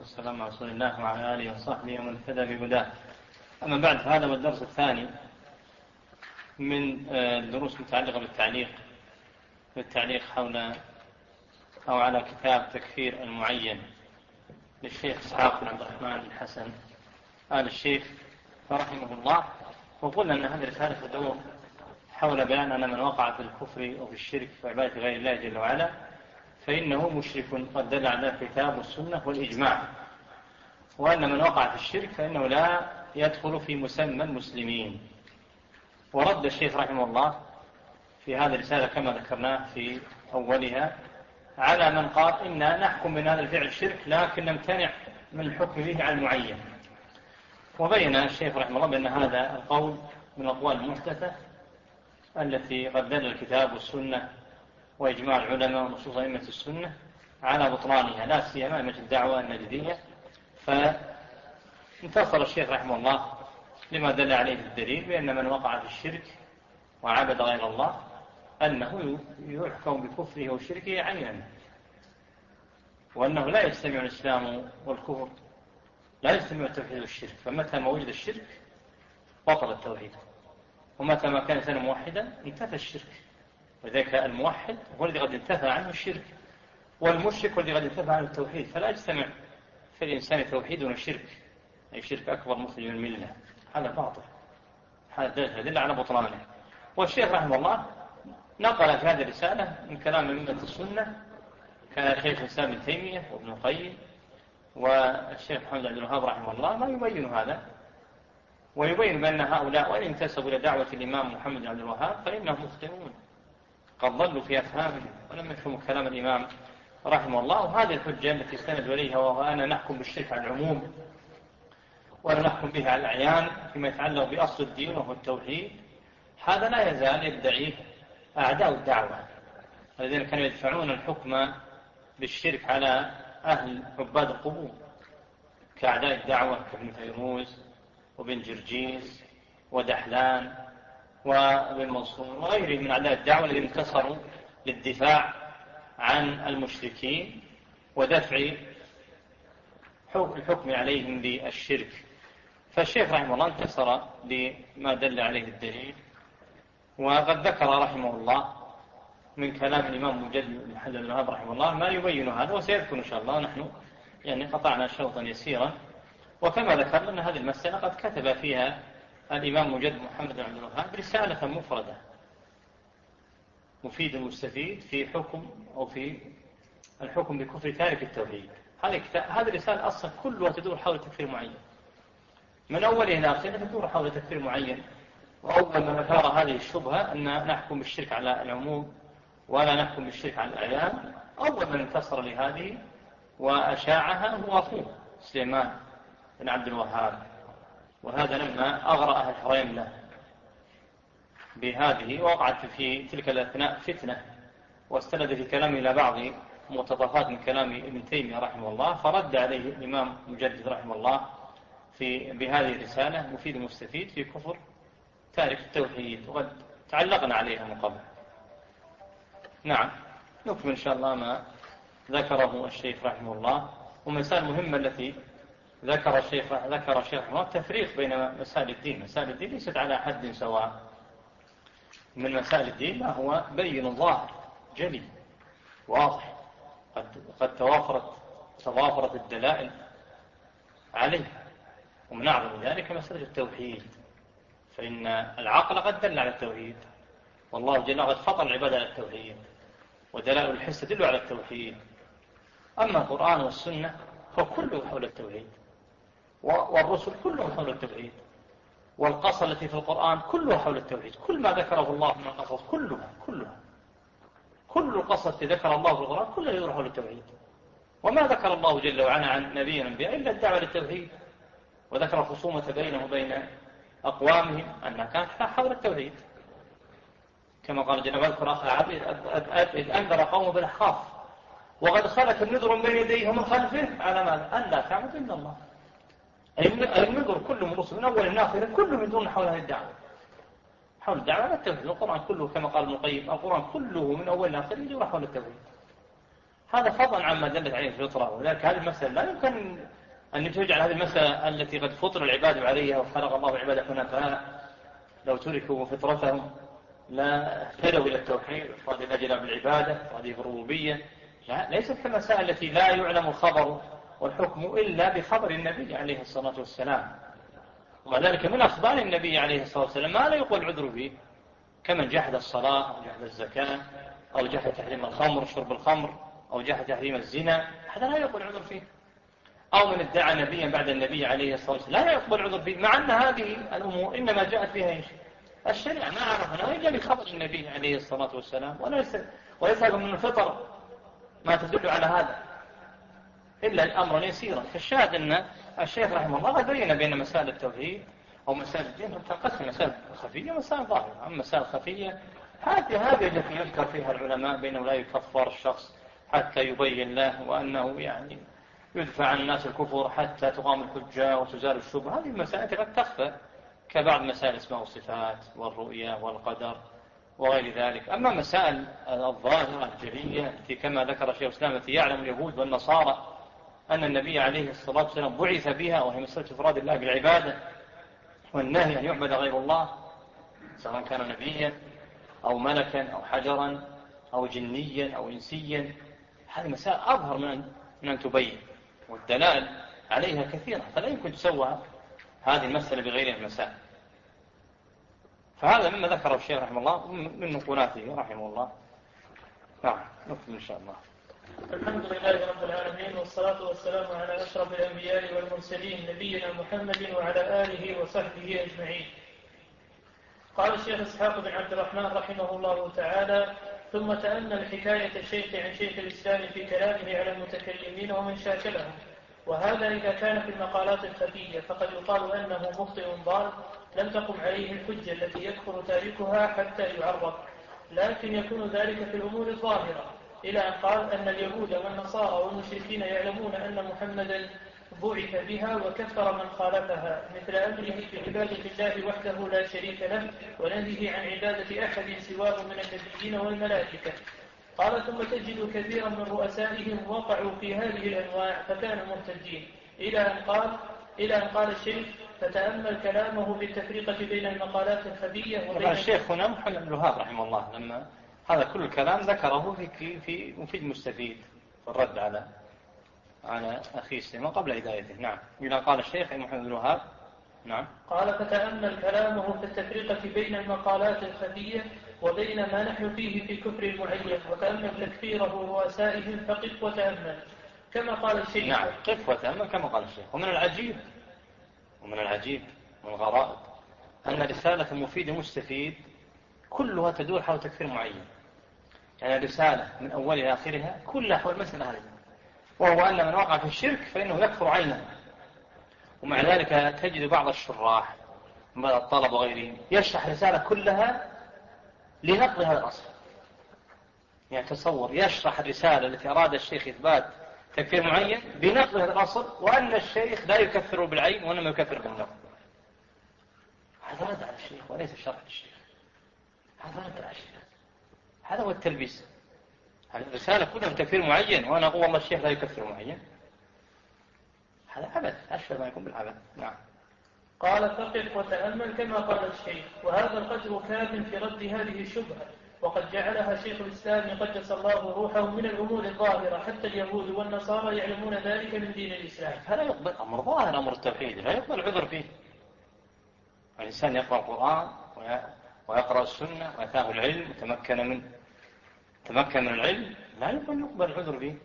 والسلام على رسول الله وعلى آله وصحبه ومن اهتدى بهداه. أما بعد، هذا هو الدرس الثاني من الدروس المتعلقة بالتعليق حول أو على كتاب تكفير المعين للشيخ إسحاق بن عبد الرحمن بن حسن آل الشيخ رحمه الله. وقلنا أن هذه الرسالة تدور حول بيان أن من وقع في الكفر وفي الشرك وعبادة غير الله جل وعلا فإنه مشرك قد دل على الكتاب والسنة والإجماع، وأن من وقع في الشرك فإنه لا يدخل في مسمى المسلمين. ورد الشيخ رحمه الله في هذه الرسالة كما ذكرناه في أولها على من قال إننا نحكم من هذا الفعل شرك لكن نمتنع من الحكم به على المعين. وبين الشيخ رحمه الله بأن هذا القول من الأقوال المحدثة التي قد دل الكتاب والسنة وإجماع العلماء ونصوص أئمة السنة على بطلانها، لا سيما أئمة الدعوة النجدية. فانتصر الشيخ رحمه الله لما دل عليه الدليل بأن من وقع في الشرك وعبد غير الله أنه يحكم بكفره وشركه عينا، وأنه لا يجتمع الإسلام والكفر، لا يجتمع التوحيد والشرك. فمتى ما وجد الشرك بطل التوحيد، ومتى ما كان الإنسان موحدا انتفى الشرك. وذلك الموحد هو الذي قد انتفى عنه الشرك، والمشرك هو الذي قد انتفى عنه التوحيد. فلا يجتمع في الإنسان توحيد وشرك، أي شرك أكبر مخرج من الملة، هذا باطل، هذا دل على بطلانه. والشيخ رحمه الله نقل في هذه الرسالة من كلام أئمة السنة كشيخ الإسلام ابن تيمية وابن القيم والشيخ محمد عبد الوهاب رحمه الله ما يبين هذا، ويبين بأن هؤلاء وإن انتسبوا إلى دعوة الإمام محمد عبد الوهاب فإنهم مخطئون، قد ضلوا في أفهامهم ولم يفهموا كلام الإمام رحمه الله. وهذه الحجة التي استند إليها وهو أنا نحكم بالشرك على العموم ولا نحكم به على الأعيان فيما يتعلق بأصل الدين وهو التوحيد، هذا لا يزال يدعيه أعداء الدعوة الذين كانوا يدفعون الحكم بالشرك على أهل عباد القبور كأعداء الدعوة كابن فيروز وبن جرجيز ودحلان وابن منصور وغيرهم من أعداء الدعوة الذين انتصروا للدفاع عن المشركين ودفع الحكم عليهم بالشرك. فالشيخ رحمه الله انتصر لما دل عليه الدليل، وقد ذكر رحمه الله من كلام الإمام مجدد محمد بن الوهاب رحمه الله ما يبين هذا، وسيذكر إن شاء الله. نحن يعني قطعنا شوطا يسيرا، وكما ذكرنا أن هذه المسألة قد كتب فيها الإمام مجدد محمد بن عبد الوهاب رسالة مفردة مفيد مستفيد في حكم أو في الحكم بكفر تارك التوحيد. هذه الرسالة أصلا كلها تدور حول تكفير معين، من أولها إلى آخرها تدور حول تكفير معين. وأول من أثار هذه الشبهة أن نحكم بالشرك على العموم ولا نحكم بالشرك على الأعيان، أول من انتصر لهذه وأشاعها هو أخوه سليمان بن عبد الوهاب. وهذا لما أغرأ أهل الحرين له بهذه، وقعت في تلك الأثناء فتنة، واستند في كلامه إلى بعض مقتطفات من كلام ابن تيمية رحمه الله، فرد عليه الإمام مجدد رحمه الله بهذه الرسالة مفيد مستفيد في كفر تارك التوحيد، وقد تعلقنا عليها من قبل. نعم، نكمل إن شاء الله ما ذكره الشيخ رحمه الله. ومسائل مهمة التي ذكر الشيخ رحمه الله التفريق بين مسائل الدين. مسائل الدين ليست على حد سواء. من مسائل الدين ما هو بين ظاهر جلي واضح قد توافرت الدلائل عليه، ومن أعظم ذلك مسألة التوحيد، فإن العقل قد دل على التوحيد، والله جل وعلا قد فطر العباد على التوحيد، ودلائل الحس تدل على التوحيد. أما القرآن والسنة فكله حول التوحيد، والرسل كلهم حول التوحيد، والقصة التي في القرآن كلها حول التوحيد. كل ما ذكره الله من القصص كل القصة التي ذكر الله في القرآن كلها يدور حول التوحيد. وما ذكر الله جل وعلا عن نبي الأنبياء إلا الدعوة للتوحيد، وذكر خصومة بينه وبين أقوامهم أنها كانت حول التوحيد، كما قال جل وعلا اذكر أخا عاد إذ أنذر قومه بالأحقاف وقد خلت النذر من يديه ومن خلفه على ماذا؟ ألا تعبدوا إلا الله. النذر كله من رسل من أول الناس كله يدور حول هذه الدعوة، حول الدعوة على التوحيد. القرآن كله كما قال ابن القيم القرآن كله من أول الناس يدور حول التوحيد. هذا فضلا عما دلت عليه الفطرة. ولذلك هذه المسألة لا يمكن أن تجعل هذه المسألة التي قد فطر العباد عليها وخلق الله العباد حنفاء لو تركوا فطرتهم لا اهتدوا إلى التوحيد وإفراد الله جل بالعبادة وهذه الربوبية. لا، ليست كمسائل التي لا يعلم الخبر والحكم إلا بخبر النبي عليه الصلاة والسلام. وذلك من أخبار النبي عليه الصلاة والسلام ما لا يقبل العذر فيه، كمن جحد الصلاة أو جحد الزكاة أو جحد تحريم الخمر شرب الخمر أو جحد تحريم الزنا، هذا لا يقبل العذر فيه. أو من ادعى نبيا بعد النبي عليه الصلاة والسلام لا يقبل العذر فيه، مع أن هذه الأمور إنما جاءت فيها الشريعة ما عرفنا إلا بخبر النبي عليه الصلاة والسلام، وليس من الفطر ما تدل على هذا إلا أمرا يسيرا. فالشاهد أن الشيخ رحمه الله قد بين بين مسائل التوحيد أو مسائل الدين تنقسم مسائل خفية ومسائل ظاهرة. أما مسائل خفية هذه التي يذكر فيها العلماء بأنه لا يكفر الشخص حتى يبين له، وأنه يعني يدفع عن الناس الكفر حتى تقام الحجة وتزال الشبهة. هذه المسائل قد تخفى كبعض مسائل الأسماء والصفات والرؤية والقدر وغير ذلك. أما مسائل الظاهرة الجلية التي كما ذكر شيخ الإسلام التي يعلم اليهود والنصارى أن النبي عليه الصلاة والسلام بعث بها، وهي مسألة إفراد الله بالعبادة والنهي أن يعبد غير الله سواء كان نبيا أو ملكا أو حجرا أو جنيا أو إنسيا. هذه مسائل أظهر من أن تبين، والدلائل عليها كثيرة، فلا يمكن تسوى هذه المسألة بغير المسائل. فهذا مما ذكره الشيخ رحمه الله من نقولاته رحمه الله. نعم، نكمل إن شاء الله. الحمد لله رب العالمين، والصلاة والسلام على أشرف الأنبياء والمرسلين نبينا محمد وعلى آله وصحبه أجمعين. قال الشيخ إسحاق بن عبد الرحمن رحمه الله تعالى: ثم تأمل حكاية الشيخ عن شيخ الإسلام في كلامه على المتكلمين ومن شاكلهم، وهذا إذا كان في المقالات الخفية فقد يقال أنه مخطئ ضال لم تقم عليه الحجة التي يكفر تاركها حتى يعرف، لكن يكون ذلك في الأمور الظاهرة، إلى أن قال أن اليهود والنصارى والمشركين يعلمون أن محمدا بعث بها وكفر من خالفها، مثل أمره بعبادة الله وحده لا شريك له ونهيه عن عبادة أحد سواه من النبيين والملائكة. قال: ثم تجد كثيرا من رؤسائهم وقعوا في هذه الأنواع فكانوا مرتدين، إلى أن قال الشيخ: فتأمل كلامه بالتفرقة بين المقالات الخفية وبين الشيخ هنا محمد بن الوهاب رحمه الله لما هذا كل الكلام ذكره في مفيد مستفيد في الرد على أخي سليمان قبل هدايته. نعم، إذا قال الشيخ محمد بن الوهاب. نعم، قال: فتأمل كلامه في التفرقة بين المقالات الخفية وبين ما نحن فيه في كفر معين، وتأمل تكفيره ورؤسائهم فقف وتأمل كما قال الشيخ. نعم، قف وتأمل كما قال الشيخ. ومن العجيب والغرائب أن رسالة المفيد المستفيد كلها تدور حول تكفير معين، يعني رسالة من أولها إلى آخرها كلها حول مسألة هذه، وهو أن من وقع في الشرك فإنه يكفر عينه. ومع ذلك تجد بعض الشراح من بعض الطلبة وغيرهم يشرح رسالة كلها لنقل هذا الأصل. يعني تصور يشرح الرسالة التي أراد الشيخ إثبات تكفير معين بنقل هذا الأصل، وأن الشيخ لا يكفر بالعين وإنما يكفر بالنقل. هذا رد على الشيخ وليس شرح الشيخ، هذا رد على الشيخ، هذا هو التلبيس. الرسالة كلها تكفير معين وأنا أقول والله الشيخ لا يكفر معين، هذا عبث أشبه ما يكون بالعبث. نعم. قال: فقف وتأمل كما قال الشيخ، وهذا القدر كاف في رد هذه الشبهة، وقد جعلها شيخ الإسلام قدس الله روحه من الأمور الظاهرة، حتى اليهود والنصارى يعلمون ذلك من دين الإسلام. فلا يقبل أمر ظاهر، أمر التوحيد لا يقبل عذر فيه. الإنسان يقرأ القرآن ويقرأ السنة ويتاه العلم تمكن من العلم، لا يقبل العذر فيه.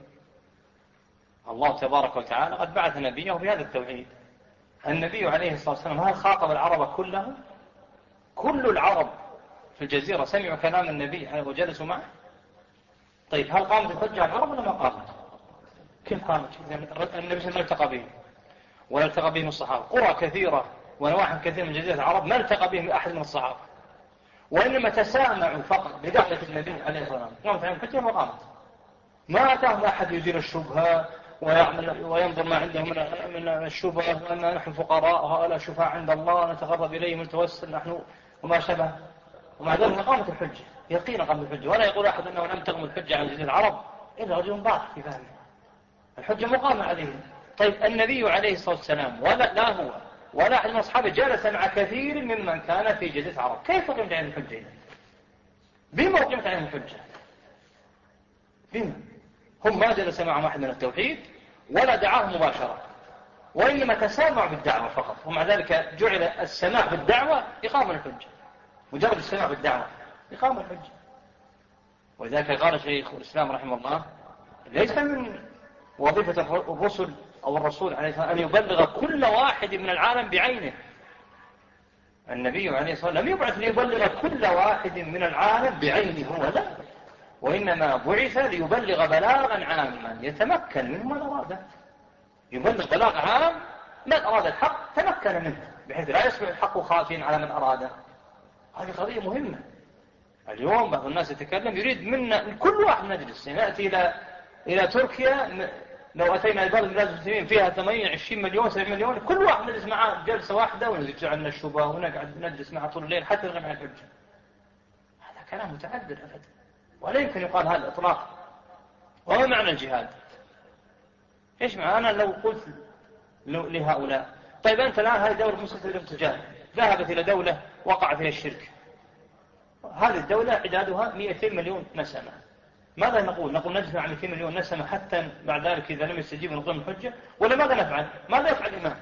الله تبارك وتعالى قد بعث نبيه بهذا التوحيد. النبي عليه الصلاة والسلام هل خاطب العرب كلهم؟ كل العرب في الجزيرة سمعوا كلام النبي وجلسوا معه. طيب هل قامت الحجة على العرب ولا ما قامت؟ كيف قامت؟ النبي صلى الله عليه وسلم التقى بهم ولا التقى بهم الصحابة. قرى كثيرة ونواحي كثيرة من جزيرة العرب ما التقى بهم أحد من الصحابة، وإنما تسامعوا فقط بدعوة النبي عليه الصلاة والسلام. قامت عليهم الحجة وما قامت. ما أتاهم أحد يزيل الشبهة وينظر ما عندهم من الشبهة، وأن نحن فقراء وهؤلاء شفاء عند الله نتقرب إليهم ونتوسل نحن وما شبه. ومع ذلك قامت الحجة، يقينا قامت الحجة، ولا يقول أحد أنه لم تقم الحجة عن جزيرة العرب إلا رجل ضعف في فهمه، الحجة مقامة عليه. طيب النبي عليه الصلاة والسلام لا هو ولا أحد من أصحابه جلس مع كثير ممن كان في جزيرة العرب، كيف قمت عليهم الحجة؟ بما قمت عليهم الحجة؟ بما هم ما جلس معهم أحد من التوحيد ولا دعاهم مباشرة، وإنما تسامع بالدعوة فقط، ومع ذلك جعل السماع بالدعوة إقامة الحجة، مجرد السماع بالدعوة إقامة الحجة. ولذلك قال شيخ الإسلام رحمه الله ليس من وظيفة الرسل أو الرسول عليه الصلاة والسلام أن يبلغ كل واحد من العالم بعينه. النبي عليه الصلاة والسلام لم يبعث ليبلغ كل واحد من العالم بعينه هو، لا، وإنما بعث ليبلغ بلاغا عاما يتمكن منه من أراده، يبلغ بلاغ عام من أراد الحق تمكن منه، بحيث لا يصبح الحق خافيا على من أراده. هذه قضية مهمة. اليوم بعض الناس يتكلم يريد منا كل واحد نجلس، نأتي إلى تركيا، لو أتينا البلد بلاد المسلمين فيها 20 مليون 70 مليون، كل واحد نجلس معه جلسة واحدة ونزج عنا الشبهة ونقعد نجلس معه طول الليل حتى نغني عن الحجة. هذا كلام متعذر أبدا، ولا يمكن يقال هذا إطلاقا. وما معنى الجهاد؟ إيش معنى؟ أنا لو قلت لهؤلاء طيب أنت الآن هذه دولة مسلمة تجاهد، ذهبت إلى دولة وقع فيها الشرك، هذه الدولة عدادها 200 مليون نسمة، ماذا نقول؟ نقول نجمع عن 200 مليون نسمة حتى بعد ذلك إذا لم يستجيبوا نقيم الحجة، ولا ماذا نفعل؟ ماذا يفعل الإمام؟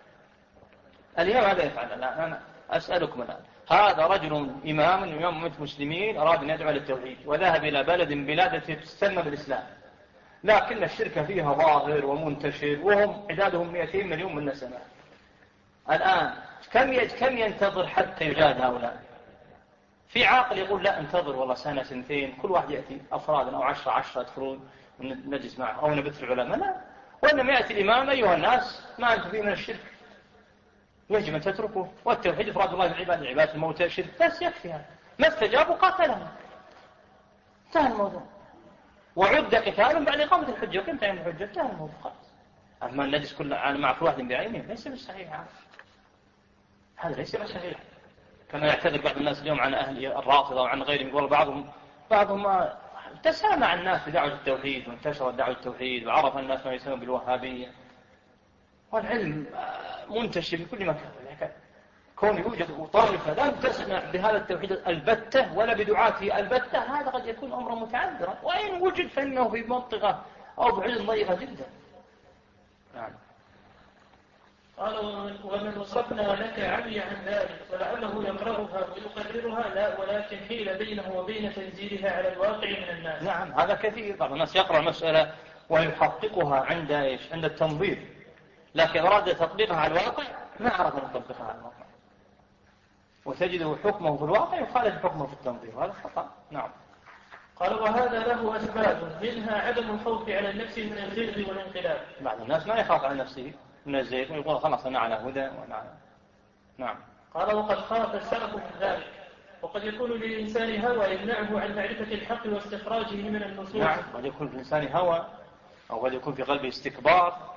الإمام ماذا يفعل؟ الآن أنا أسألكم الآن، هذا رجل إمام من أمة المسلمين أراد أن يدعو للتوحيد وذهب إلى بلد من بلاد التي تسمى بالإسلام، لكن الشرك فيها ظاهر ومنتشر وهم عدادهم 200 مليون من نسمة. الآن كم ينتظر حتى يجاهد هؤلاء؟ في عاقل يقول لا انتظر والله سنة سنتين، كل واحد يأتي أفرادا أو 10 يدخلون ونجلس معه أو نبث العلماء، لا، وإنما يأتي الإمام أيها الناس ما أنتم فيه من الشرك يجب أن تتركوا، والتوحيد إفراد الله بالعباد، العباد الموتى الشرك، بس يكفي هذا، ما استجابوا قاتلهم، انتهى الموضوع، وعد قتال بعد إقامة الحجة، وكم تعين الحجة؟ انتهى الموضوع خلاص. أما النجس كل مع كل واحد بعينه ليس بالصحيح، هذا ليس بالصحيح، كما يعتذر بعض الناس اليوم عن أهل الرافضة وعن غيرهم، يقول بعضهم تسامع الناس بدعوة التوحيد وانتشرت دعوة التوحيد وعرف الناس ما يسمون بالوهابية، والعلم منتشر في كل مكان، لكن كون يوجد طائفة لم تسمع بهذا التوحيد البتة ولا بدعاته البتة، هذا قد يكون أمرا متعذرا، وإن وجد فإنه في منطقة أو بعيد ضيقة جدا. نعم. قال ومن وصفنا لك عمي عن ذلك ولعله يقرأها ويقررها، لا، ولكن حيل بينه وبين تنزيلها على الواقع من الناس. نعم هذا كثير، بعض الناس يقرأ المسألة ويحققها عند إيش؟ عند التنظير، لكن أراد تطبيقها على الواقع ما عرف أن يطبقها على الواقع، وتجده حكمه في الواقع يخالف حكمه في التنظير، وهذا خطأ. نعم. قال وهذا له أسباب، منها عدم الخوف على النفس من الزيغ والانقلاب. بعض الناس ما يخاف على نفسه من الزيغ ويقول خلاص أنا على هدى وأنا على. نعم. قال وقد خاف السلف من ذلك، وقد يكون للإنسان هوى يمنعه عن معرفة الحق واستخراجه من النصوص. نعم، قد يكون في الإنسان هوى، أو قد يكون في قلبه استكبار،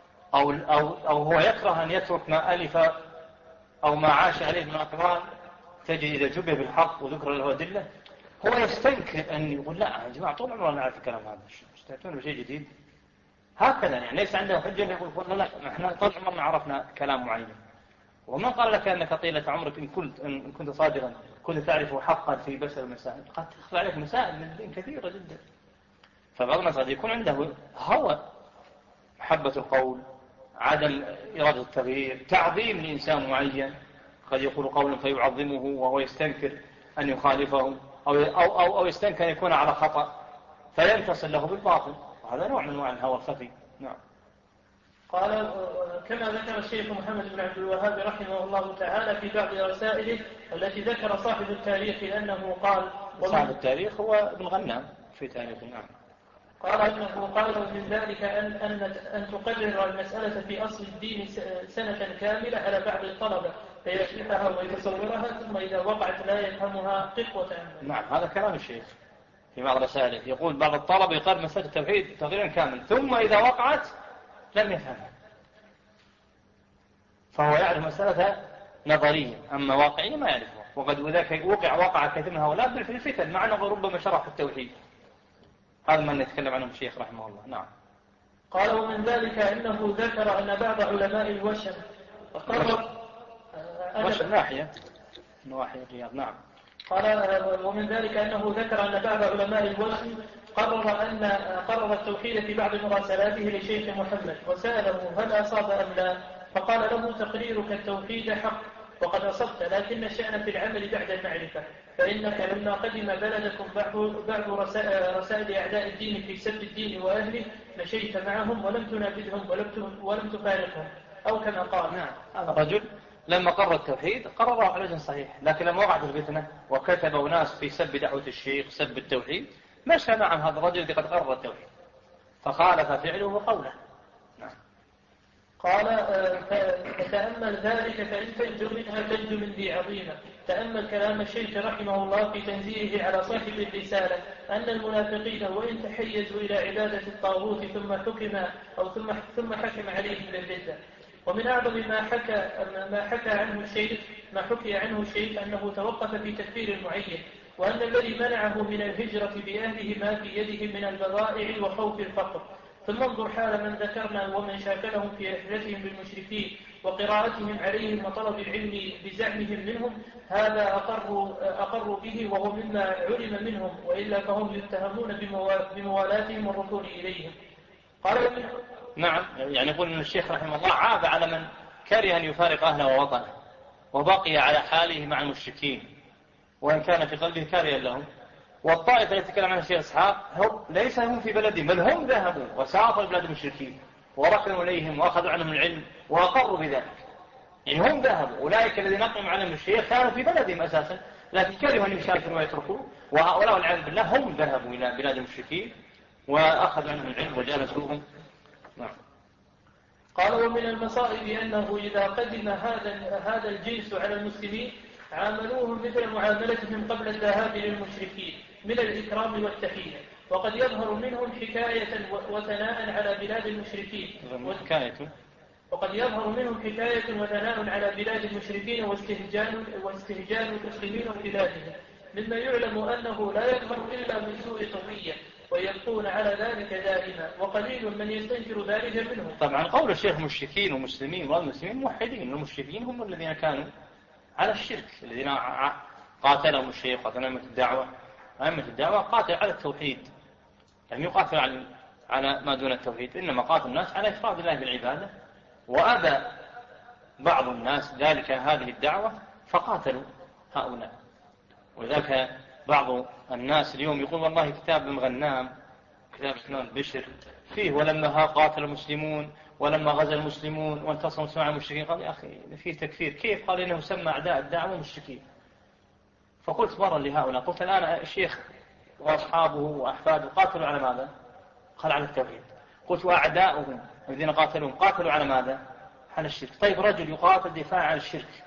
أو هو يكره أن يترك ما ألف أو ما عاش عليه من أقوال، تجد إذا جبه بالحق وذكر له أدلة هو يستنكر أن يقول لا يا جماعة طول عمرنا نعرف الكلام هذا، استهتون بشيء جديد هكذا، يعني ليس عنده حجة يقول لا احنا طول عمرنا عرفنا كلام معين. ومن قال لك أنك طيلة عمرك إن كنت صادقا كنت تعرف حقا في بس المسائل، قد تخفى عليك مسائل من الدين كثيرة جدا. فبعض الناس قد يكون عنده هوى، محبة القول، عدم إرادة التغيير، تعظيم لإنسان معين، قد يقول قولا فيعظمه وهو يستنكر أن يخالفه، أو يستنكر أن يكون على خطأ فينتصر له بالباطل، وهذا نوع من أنواع الهوى الخفي. نعم. قال كما ذكر الشيخ محمد بن عبد الوهاب رحمه الله تعالى في بعض رسائله التي ذكر صاحب التاريخ أنه قال، صاحب التاريخ هو ابن غنام في تاريخ. نعم. قال أنه قال من ذلك أن تقرر المسألة في أصل الدين سنة كاملة على بعض الطلبة فيشرحها ويتصورها، ثم إذا وقعت لا يفهمها قفوة. نعم هذا كلام الشيخ في بعض رسائله، يقول بعض الطلبة يقرر مسألة التوحيد تقريرا كامل ثم إذا وقعت لم يفهمها، فهو يعرف مسألة نظرية أما واقعية ما يعرفها. وقد وقع كثير من هؤلاء في الفتن مع أنه ربما شرح التوحيد، هذا ما نتكلم عنه الشيخ رحمه الله. نعم. قال ومن ذلك أنه ذكر أن بعض علماء الوشم وشم ناحية الرياض. نعم. قال ومن ذلك أنه ذكر أن بعض علماء الوشم قرر التوحيد في بعض مراسلاته لشيخ محمد وسأله هل أصاب أم لا، فقال له تقريرك التوحيد حق وقد أصبت، لكن الشأن في العمل بعد المعرفة، فإنك لما قدم بلدكم بعض رسائل أعداء الدين في سب الدين وأهله مشيت معهم ولم تنابذهم ولم تفارقهم، أو كما قال. نعم. هذا الرجل لما قرر التوحيد قرره على وجه صحيح، لكن لما وقعت الفتنة وكتبوا ناس في سب دعوة الشيخ سب التوحيد مشى معهم هذا الرجل الذي قد قرر التوحيد فخالف فعله وقوله. نعم. قال فتأمل ذلك فإن تنجو منها تنجو من ذي عظيمة. تأمل كلام الشيخ رحمه الله في تنزيله على صاحب الرسالة أن المنافقين وإن تحيزوا إلى عبادة الطاغوت ثم حكم عليهم بالردة. ومن أعظم ما حكي عنه الشيخ أنه توقف في تكفير المعين، وأن الذي منعه من الهجرة بأهله ما في يده من البضائع وخوف الفقر. ثم انظر حال من ذكرنا ومن شاكلهم في رحلتهم بالمشركين وقراءتهم عليهم وطلب العلم بزعمهم منهم، هذا أقروا به وهو مما علم منهم، وإلا فهم يتهمون بموالاتهم والركون إليهم. قال نعم. يعني يقول أن الشيخ رحمه الله عاب على من كره أن يفارق أهله ووطنه وبقي على حاله مع المشركين وإن كان في قلبه كارها لهم. والطائفة التي تكلم عنها الشيخ إسحاق هم ليس هم في بلدهم بل هم ذهبوا وسافروا بلاد المشركين وركنوا إليهم وأخذوا عنهم العلم وأقروا بذلك. يعني هم ذهبوا، أولئك الذين نقلوا عنهم الشيخ كانوا في بلدهم أساسا لكن كرهوا أن يشاركوا ويتركوا، وهؤلاء والعياذ بالله هم ذهبوا إلى بلاد المشركين وأخذوا عنهم العلم وجالسوهم. نعم. قال ومن المصائب أنه إذا قدم هذا الجنس على المسلمين عاملوهم مثل معاملتهم قبل الذهاب للمشركين من الإكرام والتحية، وقد يظهر منهم حكاية وثناء على بلاد المشركين واستهجان المسلمين وبلادهم، مما يعلم أنه لا يظهر إلا من سوء طوية، ويبقون على ذلك دائما، وقليل من يستنكر ذلك منهم. طبعا قول الشيخ مشركين ومسلمين والمسلمين موحدين، المشركين هم الذين كانوا على الشرك، الذين قاتلهم الشيخ قاتلوا أئمة الدعوة قاتل على التوحيد، لم يقاتل على ما دون التوحيد، إنما قاتل الناس على إفراد الله بالعبادة، وأبى بعض الناس ذلك هذه الدعوة فقاتلوا هؤلاء. وذلك بعض الناس اليوم يقول والله كتاب الغنام كتاب سنان بشر فيه ولما قاتل المسلمون ولما غزا المسلمون وانتصروا سمع المشركين، قال يا أخي فيه تكفير، كيف؟ قال إنه سمى أعداء الدعوة مشركين. فقلت مرة لهؤلاء، قلت الآن الشيخ وأصحابه وأحفاده قاتلوا على ماذا؟ قال على التوحيد. قلت وأعداؤهم الذين قاتلوهم قاتلوا على ماذا؟ على الشرك. طيب رجل يقاتل دفاع عن الشرك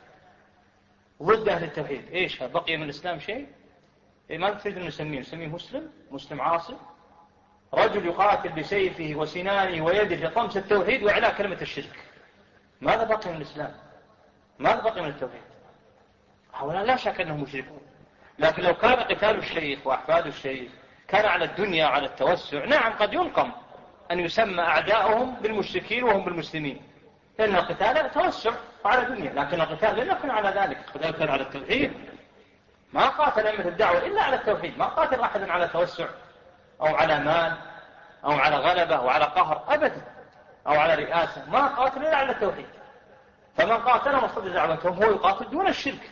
ضد أهل التوحيد، إيش بقي من الإسلام شيء؟ ما تريد أن نسميه مسلم عاصي؟ رجل يقاتل بسيفه وسنانه ويده في طمس التوحيد وإعلاء كلمة الشرك، ماذا بقي من الإسلام؟ ماذا بقي من التوحيد؟ هؤلاء لا شك أنهم مشركون، لكن لو كان قتال الشيخ وأحفاد الشيخ كان على الدنيا على التوسع، نعم قد ينقم أن يسمى أعداؤهم بالمشركين وهم بالمسلمين، لأن القتال توسع على الدنيا، لكن القتال لم يكن على ذلك، القتال كان على التوحيد. ما قاتل أئمة الدعوة إلا على التوحيد، ما قاتل أحد على توسع أو على مال أو على غلبة أو على قهر أبدا أو على رئاسة، ما قاتل إلا على التوحيد. فمن قاتل مصدر دعوتهم هو يقاتل دون الشرك،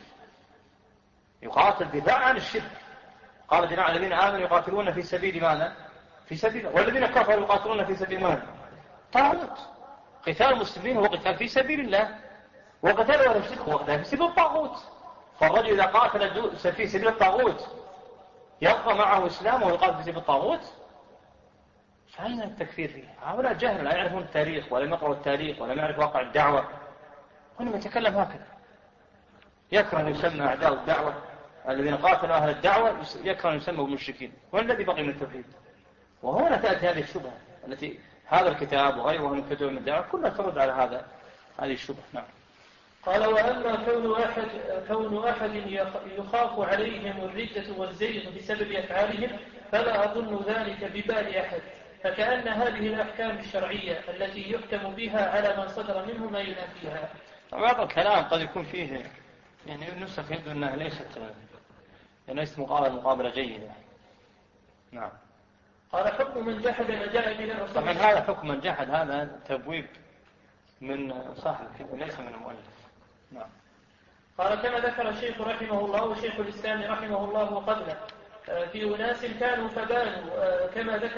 يقاتل دفاع عن الشرك. قال جل وعلا الذين آمنوا يقاتلون في سبيل ماذا؟ في سبيل، والذين كفروا يقاتلون في سبيل ماذا؟ طاغوت. قتال المسلمين هو قتال في سبيل الله، وقتال أهل الشرك هو قتال في سبيل الطاغوت. فالرجل إذا قاتل في سبيل الطاغوت يبقى معه إسلام ويقاتل في سبيل الطاغوت، فأين التكفير فيه؟ هؤلاء جهل لا يعرفون التاريخ ولم يقرأوا التاريخ ولم يعرف واقع الدعوة، ولم يتكلم هكذا. يكره أن يسمى أعداء الدعوة الذين قاتلوا أهل الدعوة، يكره أن يسموا المشركين، والذي بقي من التوحيد. وهنا تأتي هذه الشبهة التي هذا الكتاب وغيره من كتب من الدعوة كلها ترد على هذه الشبهة. نعم. قال وأما كون أحد يخاف عليهم الردة والزيغ بسبب أفعالهم فلا أظن ذلك ببال أحد، فكأن هذه الأحكام الشرعية التي يحكم بها على من صدر منه ما ينافيها. بعض الكلام قد يكون فيه يعني النسخ يبدو أنها ليست مقابلة جيدة. نعم. قال حكم من جحد ما جاء به الرسول. طبعا هذا حكم من جحد، هذا تبويب من صاحب الكتاب ليس من المؤلف. نعم. قال كما ذكر الشيخ رحمه الله وشيخ الإسلام رحمه الله قبله في أناس كانوا فبانوا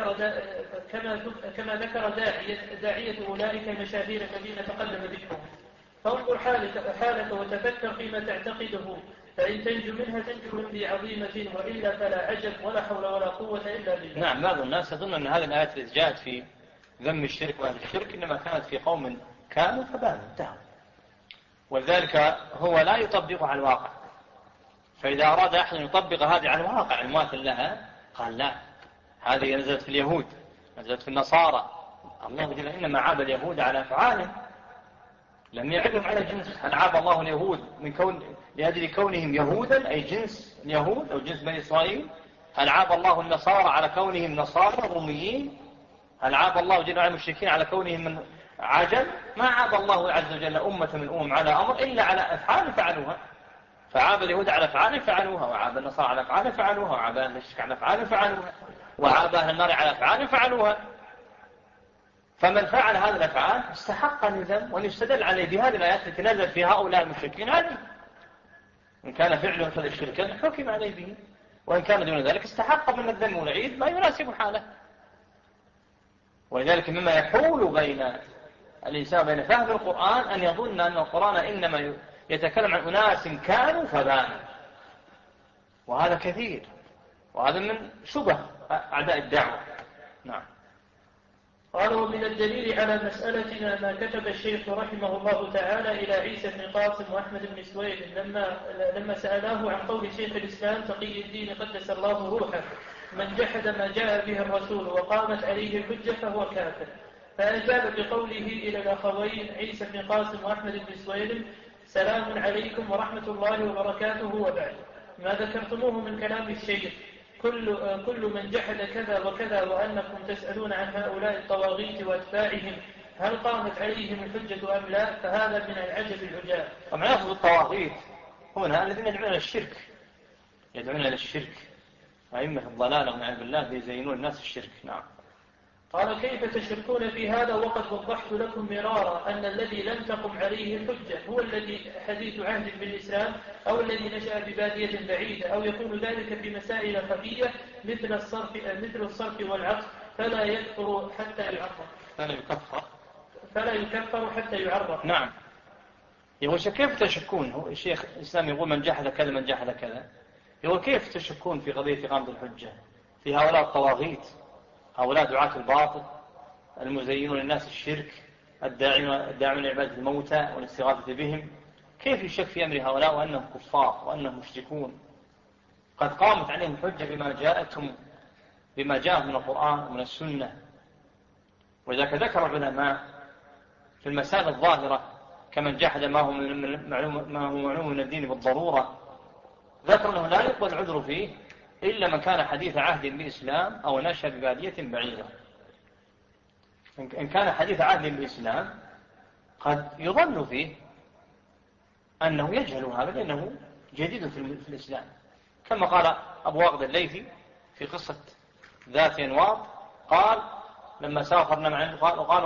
كما ذكر داعية أولئك المشاهير الذين تقدم ذكرهم، فانظر حالك وتفكر فيما تعتقده، فإن تنجو منها تنجو من ذي عظيمة، وإلا فلا عجب ولا حول ولا قوة إلا بالله. نعم. بعض الناس يظن أن هذه الآيات التي جاءت في ذم الشرك وأهل الشرك إنما كانت في قوم كانوا فبانوا انتهوا، ولذلك هو لا يطبقها على الواقع. فإذا أراد أحد أن يطبق هذه على الواقع المماثل لها قال لا، هذه نزلت في اليهود، نزلت في النصارى. الله جل إنما عاب اليهود على أفعالهم، لم يعبهم على جنس. هل عاب الله اليهود لأجل كونهم يهودا أي جنس اليهود أو جنس بني إسرائيل؟ هل عاب الله النصارى على كونهم نصارى روميين؟ هل عاب الله جل وعلا المشركين على كونهم من عجل؟ ما عاب الله عز وجل أمة من الأمم على أمر إلا على أفعال فعلوها. فعاب اليهود على أفعال فعلوها، وعاب النصارى على أفعال فعلوها، وعاب أهل الشرك على أفعال فعلوها، وعاب أهل النار على أفعال فعلوها. فمن فعل هذه الأفعال استحق أن يذم وأن يستدل عليه بهذه الآيات التي نزلت في هؤلاء المشركين عليه. إن كان فعله فعل الشرك حكم عليه به، وإن كان دون ذلك استحق من الذم والعيد ما يناسب حاله. ولذلك مما يحول بين الإنسان بين فهم القرآن أن يظن أن القرآن إنما يتكلم عن أناس كانوا فبانوا، وهذا كثير، وهذا من شبه أعداء الدعوة. نعم. قال ومن الدليل على مسألتنا ما كتب الشيخ رحمه الله تعالى إلى عيسى بن قاسم وأحمد بن سويد لما سألاه عن قول شيخ الإسلام تقي الدين قدس الله روحه من جحد ما جاء به الرسول وقامت عليه الحجة فهو كافر، فأجاب بقوله إلى الأخوين عيسى بن قاسم وأحمد بن سويد سلام عليكم ورحمة الله وبركاته، وبعد ما ذكرتموه من كلام الشيخ كل من جحد كذا وكذا وأنكم تسألون عن هؤلاء الطواغيت وأتباعهم هل قامت عليهم الحجة أم لا، فهذا من العجب العجاب. ومن يأخذ الطواغيت هنا الذين يدعون إلى الشرك، يدعون إلى الشرك، أئمة الضلالة والعياذ بالله بيزينون الناس الشرك. نعم. قال كيف تشركون في هذا وقد وضحت لكم مرارا أن الذي لم تقم عليه الحجة هو الذي حديث عهد بالإسلام أو الذي نشأ ببادية بعيدة، أو يكون ذلك في مسائل خفية مثل الصرف والعقد فلا يكفر حتى يعرف. نعم. يقول كيف تشكون؟ هو الشيخ الإسلام يقول من جحد كذا من جحد كذا، يقول كيف تشكون في قضية إقامة الحجة في هؤلاء الطواغيت، هؤلاء دعاة الباطل المزينون للناس الشرك الداعون لعبادة الموتى والاستغاثة بهم؟ كيف يشك في أمر هؤلاء وأنهم كفار وأنهم مشركون؟ قد قامت عليهم حجة بما جاء من القرآن ومن السنة. وذلك ذكر العلماء في المسائل الظاهرة كمن جحد ما هو معلوم من الدين بالضرورة، ذكر أنه لا يقبل العذر فيه إلا من كان حديث عهد بالإسلام أو نشأ ببادية بعيدة. إن كان حديث عهد بالإسلام قد يظن فيه أنه يجهل هذا لأنه جديد في الإسلام، كما قال أبو واقد الليثي في قصة ذات أنواط، قال لما سافرنا معه قال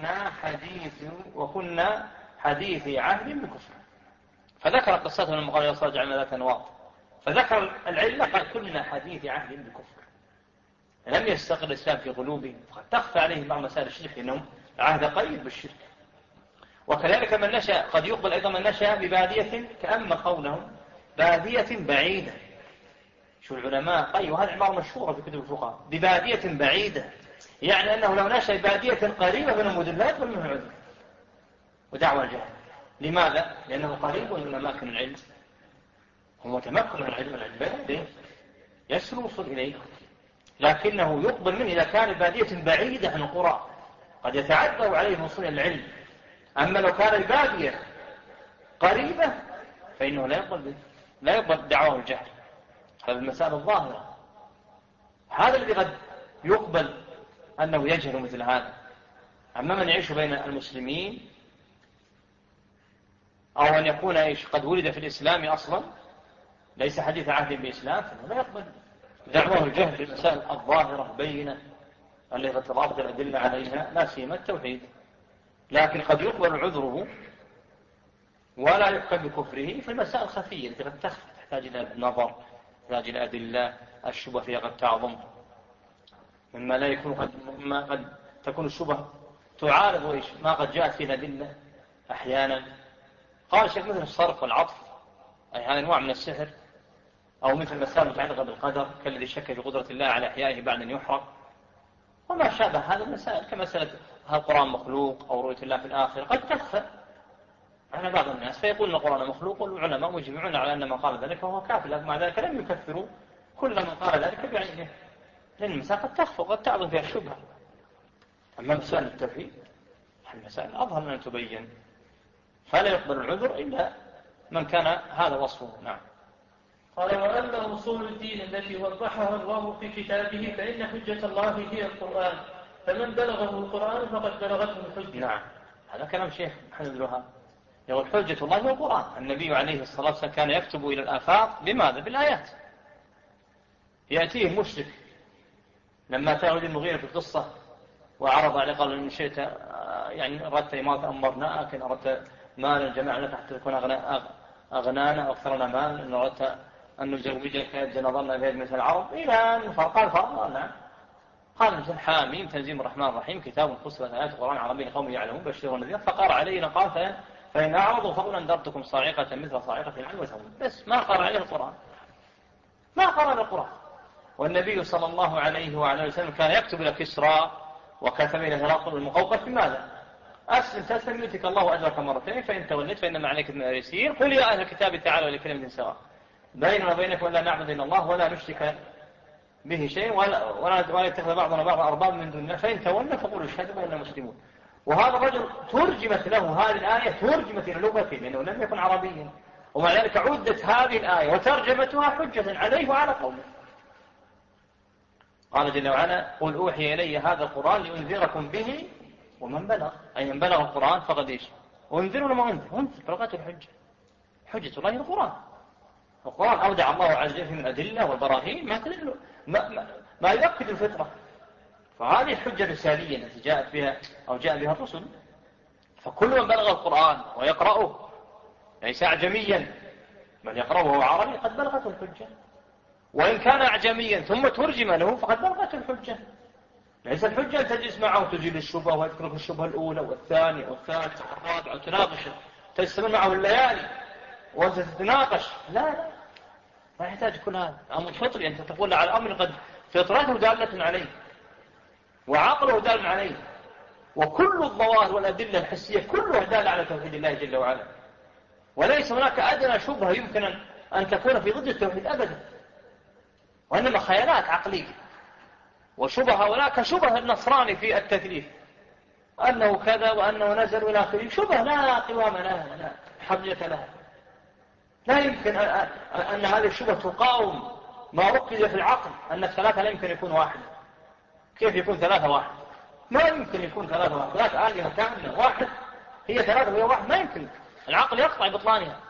وكنا حديث عهد بكفر، فذكر قصته لما قال يصرج عن ذات أنواط، فذكر العلة قال كنا حديث عهد بكفر، لم يستقر الإسلام في قلوبهم، قد تخفى عليهم بعض مسائل الشرك إنهم عهد قيد بالشرك. وكذلك من نشأ قد يقبل أيضا من نشأ ببادية كأما قولهم بادية بعيدة. شو العلماء قيل، وهذه عبارة مشهورة في كتب الفقهاء، ببادية بعيدة، يعني أنه لو نشأ ببادية قريبة من المدلات ومنه العذر ودعوى الجهل. لماذا؟ لأنه قريب من أماكن العلم، هو متمكن من العلم والعلم يسر وصل إليه، لكنه يقبل منه إذا كان بادية بعيدة عن القرى قد يتعذر عليه الوصول إلى العلم. أما لو كان البادية قريبة فإنه لا يقبل دعواه الجهل. هذا المسائل الظاهرة، هذا الذي قد يقبل أنه يجهل مثل هذا. أما من يعيش بين المسلمين أو أن يكون قد ولد في الإسلام أصلا ليس حديث عهد بإسلام، فإنه لا يقبل دعواه الجهل في المسائل الظاهرة بينة التي تضابط الأدلة عليها، لا سيما التوحيد. لكن قد يقبل عذره ولا يحكم بكفره في المسائل الخفية التي قد تحتاج إلى النظر، تحتاج إلى أدلة، الشبهة فيها قد تعظم، مما لا يكون ما قد تكون الشبهة تعارض ما قد جاءت فيه الأدلة أحيانا. قال الشيخ مثل الصرف والعطف، أي هذا نوع من السحر، أو مثل مسائل متعلقة بالقدر كالذي شك في قدرة الله على إحيائه بعد أن يحرق، وما شابه هذا المسائل كمسألة هل القرآن مخلوق أو رؤية الله في الآخرة قد تخفى على بعض الناس فيقول أن القرآن مخلوق، والعلماء مجمعون على أن من قال ذلك فهو كافر، لكن مع ذلك لم يكفروا كل من قال ذلك بعينه، لأن المسائل قد تخفى وقد تعظم فيها الشبهة. أما مسائل التوحيد المسائل أظهر من أن تبين، فلا يقبل العذر إلا من كان هذا وصفه. نعم. قال وأما أصول الدين التي وضحها الله في كتابه فإن حجة الله هي القرآن، فمن بلغه القرآن فقد بلغته الحجة. نعم، هذا كلام شيخ محمد الوهاب. يقول حجة الله هو القرآن. النبي عليه الصلاة والسلام كان يكتب إلى الآفاق بماذا؟ بالآيات. يأتيه مشرك لما أتاه المغيرة في القصة وعرض عليه قال إن شئت يعني أردت إمارة أمرناك، إن أردت مالا جمعنا حتى تكون أغنانا أكثرنا مالا، إن أردت أن نزوجك نظرنا بهذه مثل العرب إلى أن فقال فرضنا. قال مثل حاميم تنزيل الرحمن الرحيم كتاب فصلت آيات القرآن عربي قوم يعلمون بشر ونذير، فقال علينا قال فإن أعرضوا فقل أنذرتكم صاعقة مثل صاعقة العاد وثمود، بس ما قرأ عليه القرآن، ما قرأ القرآن. والنبي صلى الله عليه وعلى وسلم كان يكتب إلى كسرى وكتب إلى هرقل المقوقس بماذا؟ أسلم تسلم يؤتك الله أجرك مرتين، فإن توليت فإنما عليك من يسير، قل يا أهل الكتاب تعالوا إلى كلمة سواء بيننا وبينكم ولا نعبد إلا الله ولا نشرك به شيء ولا يتخذ بعضنا بعضا أرباب من دون الله، فإن تولوا فقولوا اشهدوا بأننا مسلمون. وهذا الرجل ترجمت له هذه الآية، ترجمت إلى لغته لأنه لم يكن عربيا، ومع ذلك عدت هذه الآية وترجمتها حجة عليه وعلى قومه. قال جل وعلا قل أوحي إلي هذا القرآن لأنذركم به ومن بلغ، أي من بلغ القرآن فقد إيش؟ أنذروا لما أنذر بلغته الحجة. حجة الله القرآن. القرآن أودع الله عز وجل من الأدلة والبراهين ما يؤكد الفطرة، فهذه الحجة الرسالية التي جاءت بها أو جاء بها الرسل، فكل من بلغ القرآن ويقرأه ليس أعجميا بل يقرأه وهو عربي قد بلغته الحجة، وإن كان أعجميا ثم ترجم له فقد بلغته الحجة. ليس الحجة أن تجلس معه وتزيل الشبهة ويذكرك الشبهة الأولى والثانية والثالثة والرابعة وتناقش تستمر معه الليالي وأنت تتناقش، لا ما يحتاج كل هذا. أمر فطري أنت تقول على الأمر قد فطرته دالة عليه وعقله دال عليه، وكل الظواهر والأدلة الحسية كلها دالة على توحيد الله جل وعلا، وليس هناك أدنى شبهة يمكن أن تكون في ضد التوحيد أبدا، وإنما خيالات عقلية وشبهة. هناك شبهة النصراني في التثليث أنه كذا وأنه نزل إلى آخره، شبهة لا قوام لها لا حجة لها، لا يمكن أن هذه الشبهة تقاوم ما ركز في العقل أن الثلاثة لا يمكن يكون واحد. كيف يكون ثلاثة واحد؟ ما يمكن يكون ثلاثة واحد، ثلاثة آلهة كاملة واحد هي ثلاثة وهي واحد، ما يمكن، العقل يقطع بطلانها.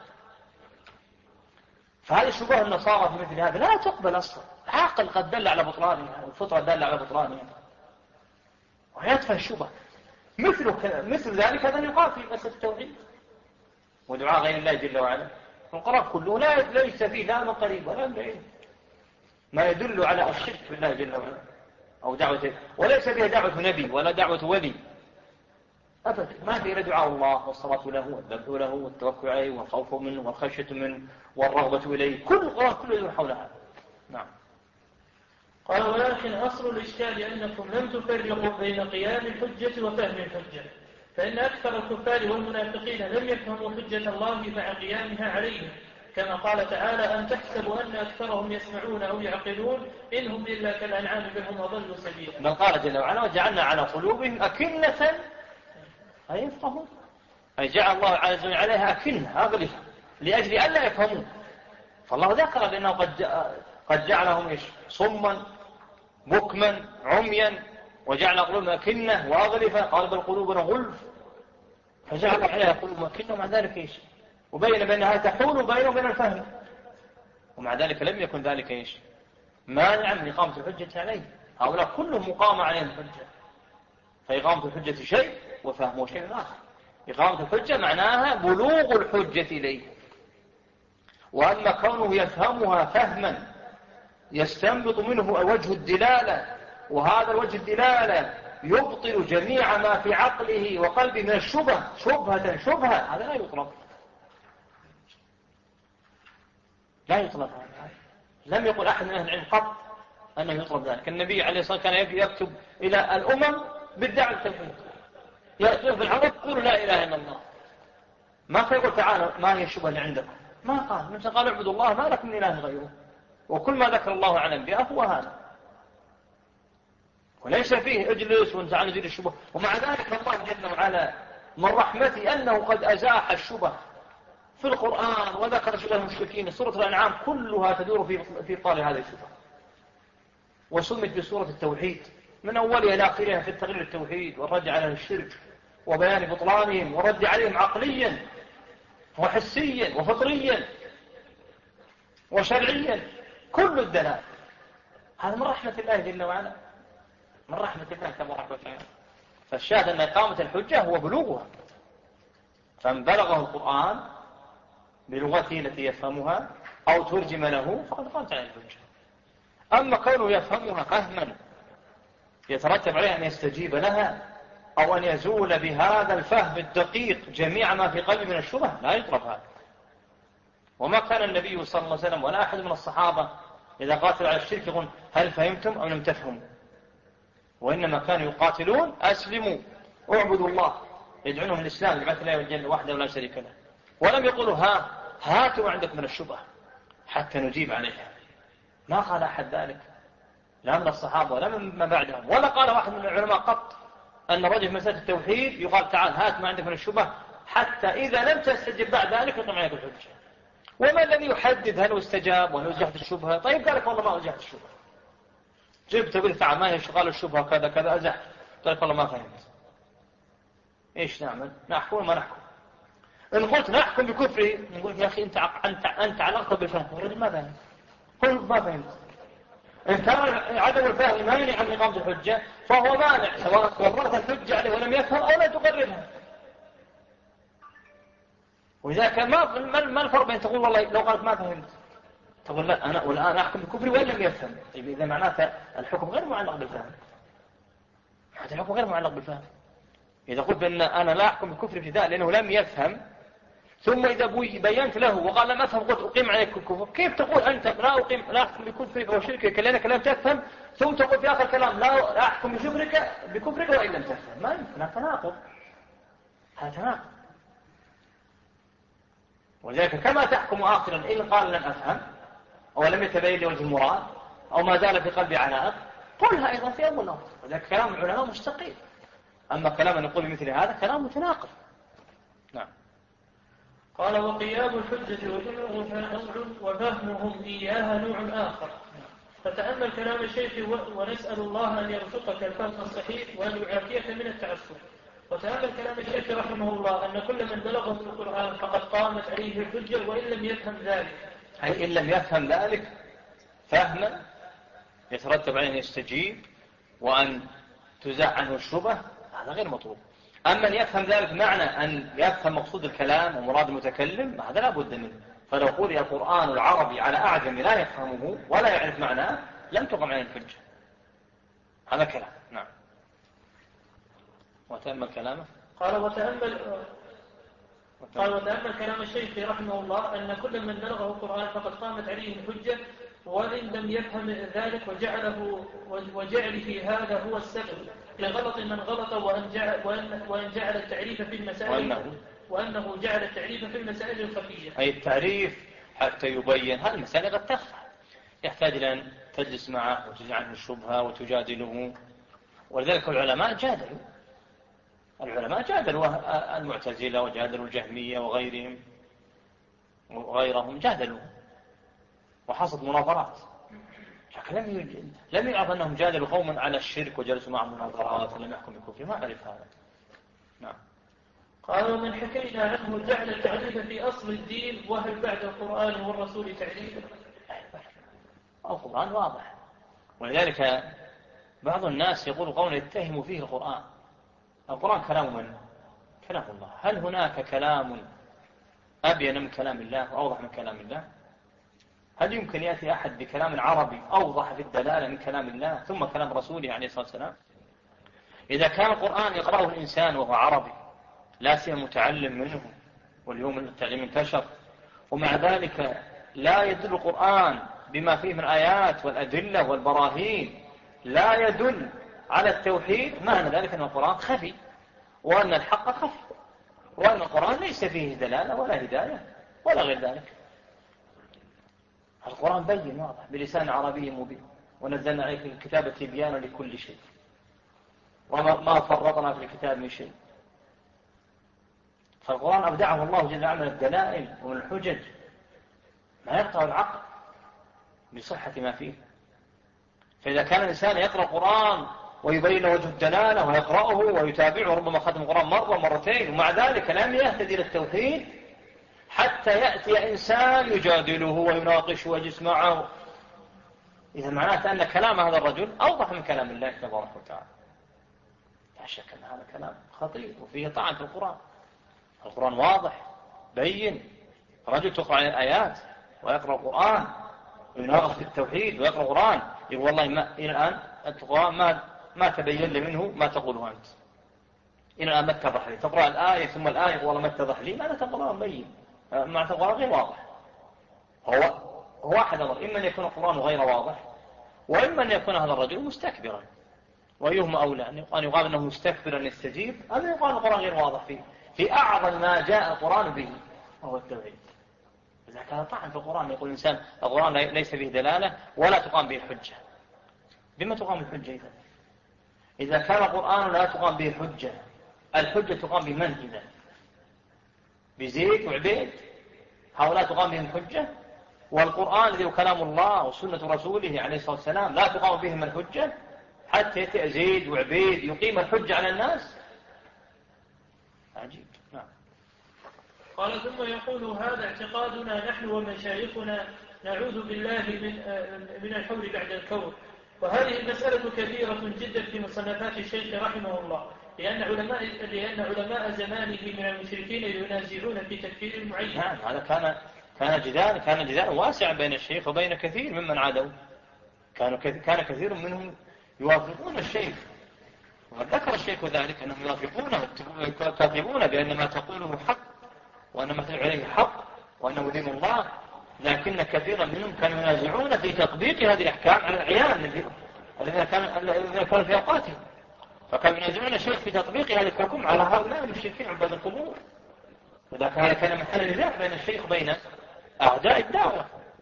فهذه الشبهة النصارى في مثل هذا لا تقبل أصلا، العقل قد دل على بطلانها والفطرة دل على بطلانها، ويدفع الشبهة. مثل ذلك هذا يقال في مسألة التوحيد ودعاء غير الله جل وعلا. القرآن كله ليس فيه لا من قريب ولا من بعيد ما يدل على الشرك بالله جل وعلا أو دعوته، وليس فيها دعوة نبي ولا دعوة ولي أبدا، ما فيه إلا دعاء الله والصلاة له والذبح له والتوكل عليه والخوف منه والخشية منه والرغبة إليه، كل القرآن كله يدور حول هذا. نعم. قال ولكن أصل الإشكال أنكم لم تفرقوا بين قيام الحجة وفهم الحجة، فإن أكثر الكفار والمنافقين لم يفهموا حجة الله مع قيامها عليهم، كما قال تعالى أن تحسبوا أن أكثرهم يسمعون أو يعقلون إنهم إلا كالأنعام بل هم أضل سبيلا. بل قال جل وعلا وجعلنا على قلوبهم أكنة أن يفقهون، أي جعل الله عز وجل عليها أكنة أغلفة لأجل أن لا يفهمون. فالله ذكر بأنه قد جعلهم صما بكما عميا وجعل قلوبهم أكنة وأغلفة، قال بل قلوبنا غلف، فجعل عليها قلوبهم أكنة، ومع ذلك وبين بأنها تحول بينه وبين الفهم، ومع ذلك لم يكن ذلك مانعا من إقامة الحجة عليه. هؤلاء كلهم مقامة عليهم الحجة، فإقامة الحجة شيء وفهمه شيء آخر. إقامة الحجة معناها بلوغ الحجة إليه، وأما كونه يفهمها فهما يستنبط منه وجه الدلالة، وهذا الوجه الدلالة يبطل جميع ما في عقله وقلبه من الشبهة شبهة، هذا لا يطلب، لا يطلب هذا. لم يقل أحد من أهل العلم قط أنه يطلب ذلك. النبي عليه الصلاة والسلام كان يكتب إلى الأمم بالدعوة التوحيد، يأتون في العرب يقولوا لا إله إلا الله، ما كان يقول تعالوا ما هي الشبهة اللي عندكم، ما قال. مثل قال اعبدوا الله ما لكم من إله غيره، وكل ما ذكر الله عن الأنبياء هو هذا، وليس فيه اجلس وانزع نزيل الشبهة. ومع ذلك الله جل وعلا من رحمته أنه قد أزاح الشبهة في القرآن، وذكر شبهة المشركين. سورة الأنعام كلها تدور في طال هذه الشبهة، وسمت بسورة التوحيد من أولها إلى آخرها في التغيير التوحيد والرد على الشرك وبيان بطلانهم والرد عليهم عقليا وحسيا وفطريا وشرعيا، كل الدلال. هذا من رحمة الله جل وعلا، من رحمة الله تبارك وتعالى. فالشاهد أن إقامة الحجة هو بلوغها، فمن بلغه القرآن بلغته التي يفهمها أو ترجم له فقد قامت عليه الحجة. أما كونه يفهمها فهما يترتب عليه أن يستجيب لها أو أن يزول بهذا الفهم الدقيق جميع ما في قلبه من الشبه، لا يطرف هذا. وما كان النبي صلى الله عليه وسلم ولا أحد من الصحابة إذا قاتل على الشرك يقول هل فهمتم أو لم تفهموا، وإنما كانوا يقاتلون أسلموا اعبدوا الله، يدعونهم الإسلام لعبادة الله والجنة وحده ولا شريك له، ولم يقولوا هاتوا عندك من الشبه حتى نجيب عليها. ما قال أحد ذلك، لا من الصحابة ولا من ما بعدهم، ولا قال واحد من العلماء قط أن رجل في مسألة التوحيد يقال تعال هات ما عندك من الشبه حتى إذا لم تستجب بعد ذلك يقوم عليك الحجة. وما الذي يحدد هل استجاب وهل وجهت الشبهة؟ طيب قال لك والله ما وجهت الشبهة، جبت تقول تعال ما هي شغال الشبهة كذا كذا أزحت، قال لك والله ما فهمت. إيش نعمل؟ نحكم ما نحكم؟ إن قلت نحكم بكفره نقول يا أخي أنت علقت بالفهم، الرجل ما فهم، قل ما فهمت. إن كان عدم الفهم مانع عن إقامة الحجة فهو مانع، سواء قررت الحجة عليه ولم يفهم أو لا تقررها. وإذا كان ما الفرق بين تقول والله لو قالت ما فهمت تقول لا أنا والآن أحكم بكفري وإن لم يفهم، طيب إذا معناته الحكم غير معلق بالفهم، هذا الحكم غير معلق بالفهم. إذا قلت بأن أنا لا أحكم بكفري ابتداء لأنه لم يفهم، ثم إذا بينت له وقال لم أفهم قلت أقيم عليك الكفر، كيف تقول أنت لا أحكم بكفرك وشركك لأنك لم تفهم، ثم تقول في آخر كلام لا أحكم بكفرك وإن لم تفهم؟ ما يمكن، هذا تناقض، هذا تناقض. ولذلك كما تحكم آخرا إن قال لم أفهم أو لم يتبين لي وجه المراد أو ما زال في قلبي عناء، قلها أيضا في أول الأمر. وذلك كلام العلماء مستقيم. أما كلام نقول بمثل هذا كلام متناقض. نعم. قال وقيام الحجة وجمعها نوع وفهمهم إياها نوع آخر. فتأمل كلام الشيخ ونسأل الله أن يرزقك الفهم الصحيح وأن يعافيك من التعسف. وتأمل كلام الشيخ رحمه الله أن كل من بلغه في القرآن فقد قامت عليه الحجة وإن لم يفهم ذلك، أي إن لم يفهم ذلك فهما يترتب عليه أن يستجيب وأن تزاح عنه الشبه، هذا غير مطلوب. أما أن يفهم ذلك معنى أن يفهم مقصود الكلام ومراد المتكلم، هذا لا بد منه. فلو قرئ القرآن العربي على أعجم لا يفهمه ولا يعرف معناه لم تقم عليه الحجة. هذا كلام. نعم. وتأمل كلامه. قال وتأمل كلام الشيخ رحمه الله أن كل من بلغه القرآن فقد قامت عليه الحجة وإن لم يفهم ذلك وجعل في هذا هو السبب لغلط من غلط وأن جعل التعريف في المسائل وأنه جعل التعريف في المسائل الخفية. أي التعريف حتى يبين هذه المسائل قد تخفى، يحتاج إلى أن تجلس معه وتجعله الشبهة وتجادله. ولذلك العلماء جادلوا العلماء جادلوا المعتزلة وجادلوا الجهمية وغيرهم جادلوا وحصلت مناظرات، لكن لم يعرف أنهم جادلوا قوما على الشرك وجلسوا معهم مناظرات ولم يحكم بكفر، ما أعرف هذا. نعم. قال ومن حكينا عنه جعل التعريف في أصل الدين، وهل بعد القرآن والرسول تعريف؟ القرآن واضح، ولذلك بعض الناس يقول قولا يتهم فيه القرآن. القرآن كلام من؟ كلام الله. هل هناك كلام أبين من كلام الله وأوضح من كلام الله؟ هل يمكن يأتي أحد بكلام عربي أوضح في الدلالة من كلام الله ثم كلام رسوله عليه الصلاة والسلام؟ إذا كان القرآن يقرأه الإنسان وهو عربي لا سيما متعلم منه، واليوم التعليم انتشر، ومع ذلك لا يدل القرآن بما فيه من آيات والأدلة والبراهين لا يدل على التوحيد، معنى ذلك أن القرآن خفي وأن الحق خفي وأن القرآن ليس فيه دلالة ولا هداية ولا غير ذلك. القرآن بين واضح بلسان عربي مبين، ونزلنا عليك الكتاب تبيانا لكل شيء وما فرطنا في الكتاب من شيء. فالقرآن أبدعه الله جل وعلا من الدلائل ومن الحجج ما يقطع العقل بصحة ما فيه. فإذا كان الإنسان يقرأ القرآن ويبين وجه الدلالة ويقرأه ويتابعه، ربما ختم القرآن مرة ومرتين ومع ذلك لم يهتدي إلى التوحيد، حتى يأتي إنسان يجادله ويناقشه ويجلس معه، إذا معناته أن كلام هذا الرجل أوضح من كلام الله تبارك وتعالى. لا شك أن هذا كلام خطير وفيه طعن في القرآن. القرآن واضح بين. رجل تقرأ عليه الآيات ويقرأ القرآن ويناقش في التوحيد ويقرأ القرآن يقول والله ما إلى الآن القرآن ما تبين لي منه ما تقوله أنت، إلى الآن ما اتضح لي. تقرأ الآية ثم الآية والله ما اتضح لي، ماذا تقرأ مبين؟ معنى القرآن غير واضح. هو واحد أمر، إما أن يكون القرآن غير واضح وإما أن يكون هذا الرجل مستكبرا، وأيهما أولى أن يقال أنه مستكبرا يستجيب أم يقال القرآن غير واضح في أعظم ما جاء القرآن به وهو التوحيد. إذا كان طعن في القرآن يقول الإنسان القرآن ليس به دلالة ولا تقام به الحجة، بما تقام الحجة؟ إذا كان القرآن لا تقام به الحجة، الحجة تقام بمن؟ إذا بزيد وعبيد هؤلاء تقام بهم الحجة، والقرآن الذي هو كلام الله وسنة رسوله عليه الصلاة والسلام لا تقام بهم الحجة، حتى يأتي زيد وعبيد يقيم الحجة على الناس. عجيب. نعم. قال ثم يقول هذا اعتقادنا نحن ومشايخنا، نعوذ بالله من الحول بعد الكون. وهذه المسألة كبيرة جدا في مصنفات الشيخ رحمه الله، لأن علماء زمانه من المشركين ينازعون في تكفير المعين. نعم، هذا كان جدال واسع بين الشيخ وبين كثير ممن عادوا. كان كثير منهم يوافقون الشيخ، وذكر الشيخ ذلك أنهم يوافقونه يكاتبون بأن ما تقوله حق وأن ما تدعو عليه حق وأنه دين الله، لكن كثيرا منهم كانوا ينازعون في تطبيق هذه الأحكام على العيان الذين كانوا في أوقاتهم، فكانوا ينازعون الشيخ في تطبيق هذه الحكم على هؤلاء المشركين عباد القبور. وذلك هذا كان محل نزاع بين الشيخ وبين أعداء الدعوة.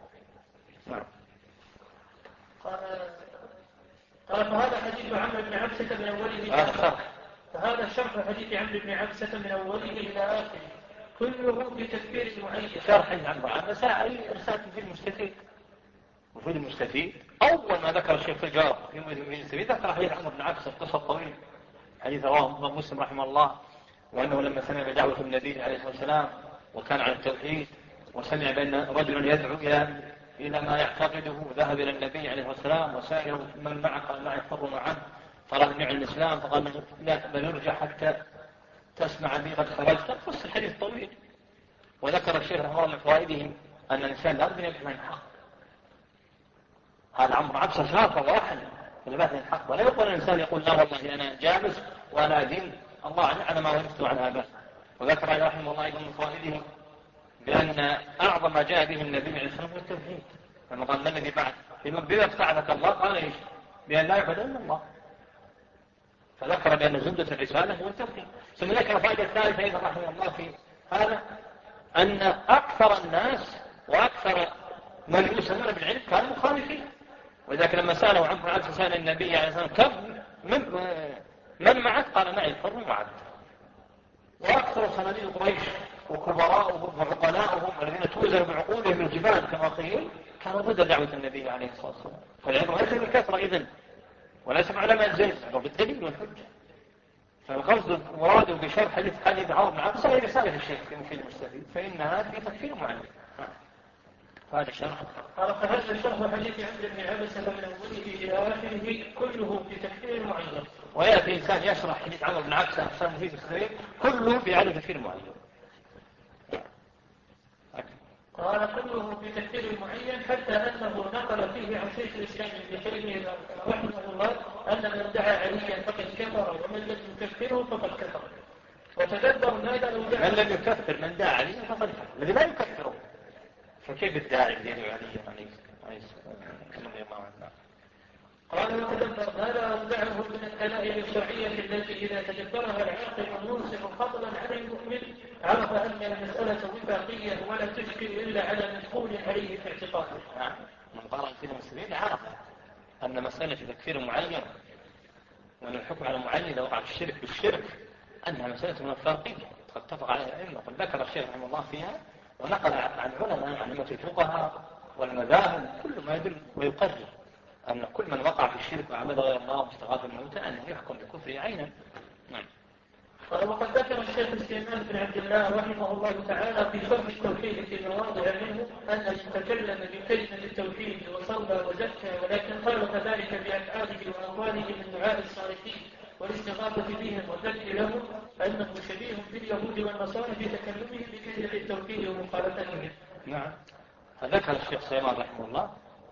قال فهذا حديث عمرو بن عبسة من أوله فهذا شرح حديث عمرو بن عبسة من أوله إلى آخره كله في تكفير المعين. شرح عمرو عن مسائل في المستفيد. وفي المستفيد أول ما ذكر الشيخ في الجواب في المستفيد ذكر حديث عمرو بن عبسة قصة طويلة، حديث رواه مسلم رحمه الله، وأنه لما سمع بدعوة النبي عليه الصلاة والسلام وكان على التوحيد وسمع بأن رجلا يدعو إلى ما يعتقده، ذهب إلى النبي عليه الصلاة والسلام وسائر من معه قال ما يفر معه، طلب منه الإسلام فقال لا بل نرجع حتى تسمع بي قد خرجت. قص الحديث طويل. وذكر الشيخ رحمه الله من فوائده أن الإنسان لا بد أن يبحث عن الحق. هذا عمرو عبسة شاطر واحد في البحث عن الحق، ولا يقول الإنسان يقول لا والله أنا جالس وأنا أدين الله على ما ورثت عن آبائي. وذكر رحمه الله أيضا من فوائده بأن أعظم ما جاء به النبي عليه الصلاة والسلام هو التوحيد، لما قال ما الذي بعد بما ابتعثك الله قال إيش؟ بأن لا يعبد إلا الله. فذكر بأن زبدة الرسالة هو التوحيد. ثم ذكر فائدة الثالثة أيضا رحمه الله في هذا أن أكثر الناس وأكثر من يسمون بالعلم كانوا مخالفين. وذلك لما سأله عمرو بن عبسة سأل النبي عليه الصلاة والسلام كم من معك؟ قال معي الحر وعبد. وأكثر صناديد قريش وكبراءهم وعقلاءهم الذين توزن بعقولهم الجبال كما قيل كانوا ضد دعوة النبي عليه الصلاة والسلام. فالعبرة ليس بالكثرة إذن وليس معلمة الزيت بالدليل والحجة. فالقصد المراد بشرح حديث حديث عمرو بن عاص هي رسالة الشيخ في مفيد المستفيد فإنها في تفسير معين. هذا الشرح. قال فهذا شرح حديث عمرو بن عبسة من أوله إلى آخره كله في تفسير معين. ويأتي إنسان يشرح حديث عمرو بن عبسة أقسام مفيد الخير كله في عدد تفسير معين. قال كله في تفسير معين حتى أنه نقل فيه عن شيخ الإسلام ابن تيمية رحمه الله أن من دعا عليا فقد كفر ومن لم يكفره فقد كفر. وتدبر ماذا لو دعا من لم يكفر من دعا عليا فقد كفر الذي لا يكفره فكيف الداعي الذي يدعو عليا قال وتدبر ماذا أودعه من الدلائل الشرعية التي إذا تدبرها العاقل المنصف فضلا عن المؤمن عرف أن المسألة وفاقية ولا تشكل إلا على مدخول عليه في اعتقاده. من قرأ في المسلمين عرف أن مسألة تكفير معين وأن الحكم على معين إذا وقع في الشرك بالشرك أنها مسألة وفاقية قد اتفق عليها العلم وقد ذكر الشيخ رحمه الله فيها ونقل عن علماء عن الفقهاء والمذاهب كل ما يدل ويقرر أن كل من وقع في الشرك وعبد غير الله واستغاث بالموتى أنه يحكم بكفره عينا. نعم. قال وقد ذكر الشيخ سليمان بن عبد الله رحمه الله تعالى في شرح التوحيد في مواضع منه أن يتكلم بكلمة التوحيد وصلى وزكى ولكن خالف ذلك بأفعاله وأقواله من دعاء الصالحين والاستغاثة بهم والذكر لهم أنه شبيه باليهود والنصارى في تكلمهم بكلمة التوحيد ومخالفتهم. نعم. فذكر الشيخ سليمان رحمه الله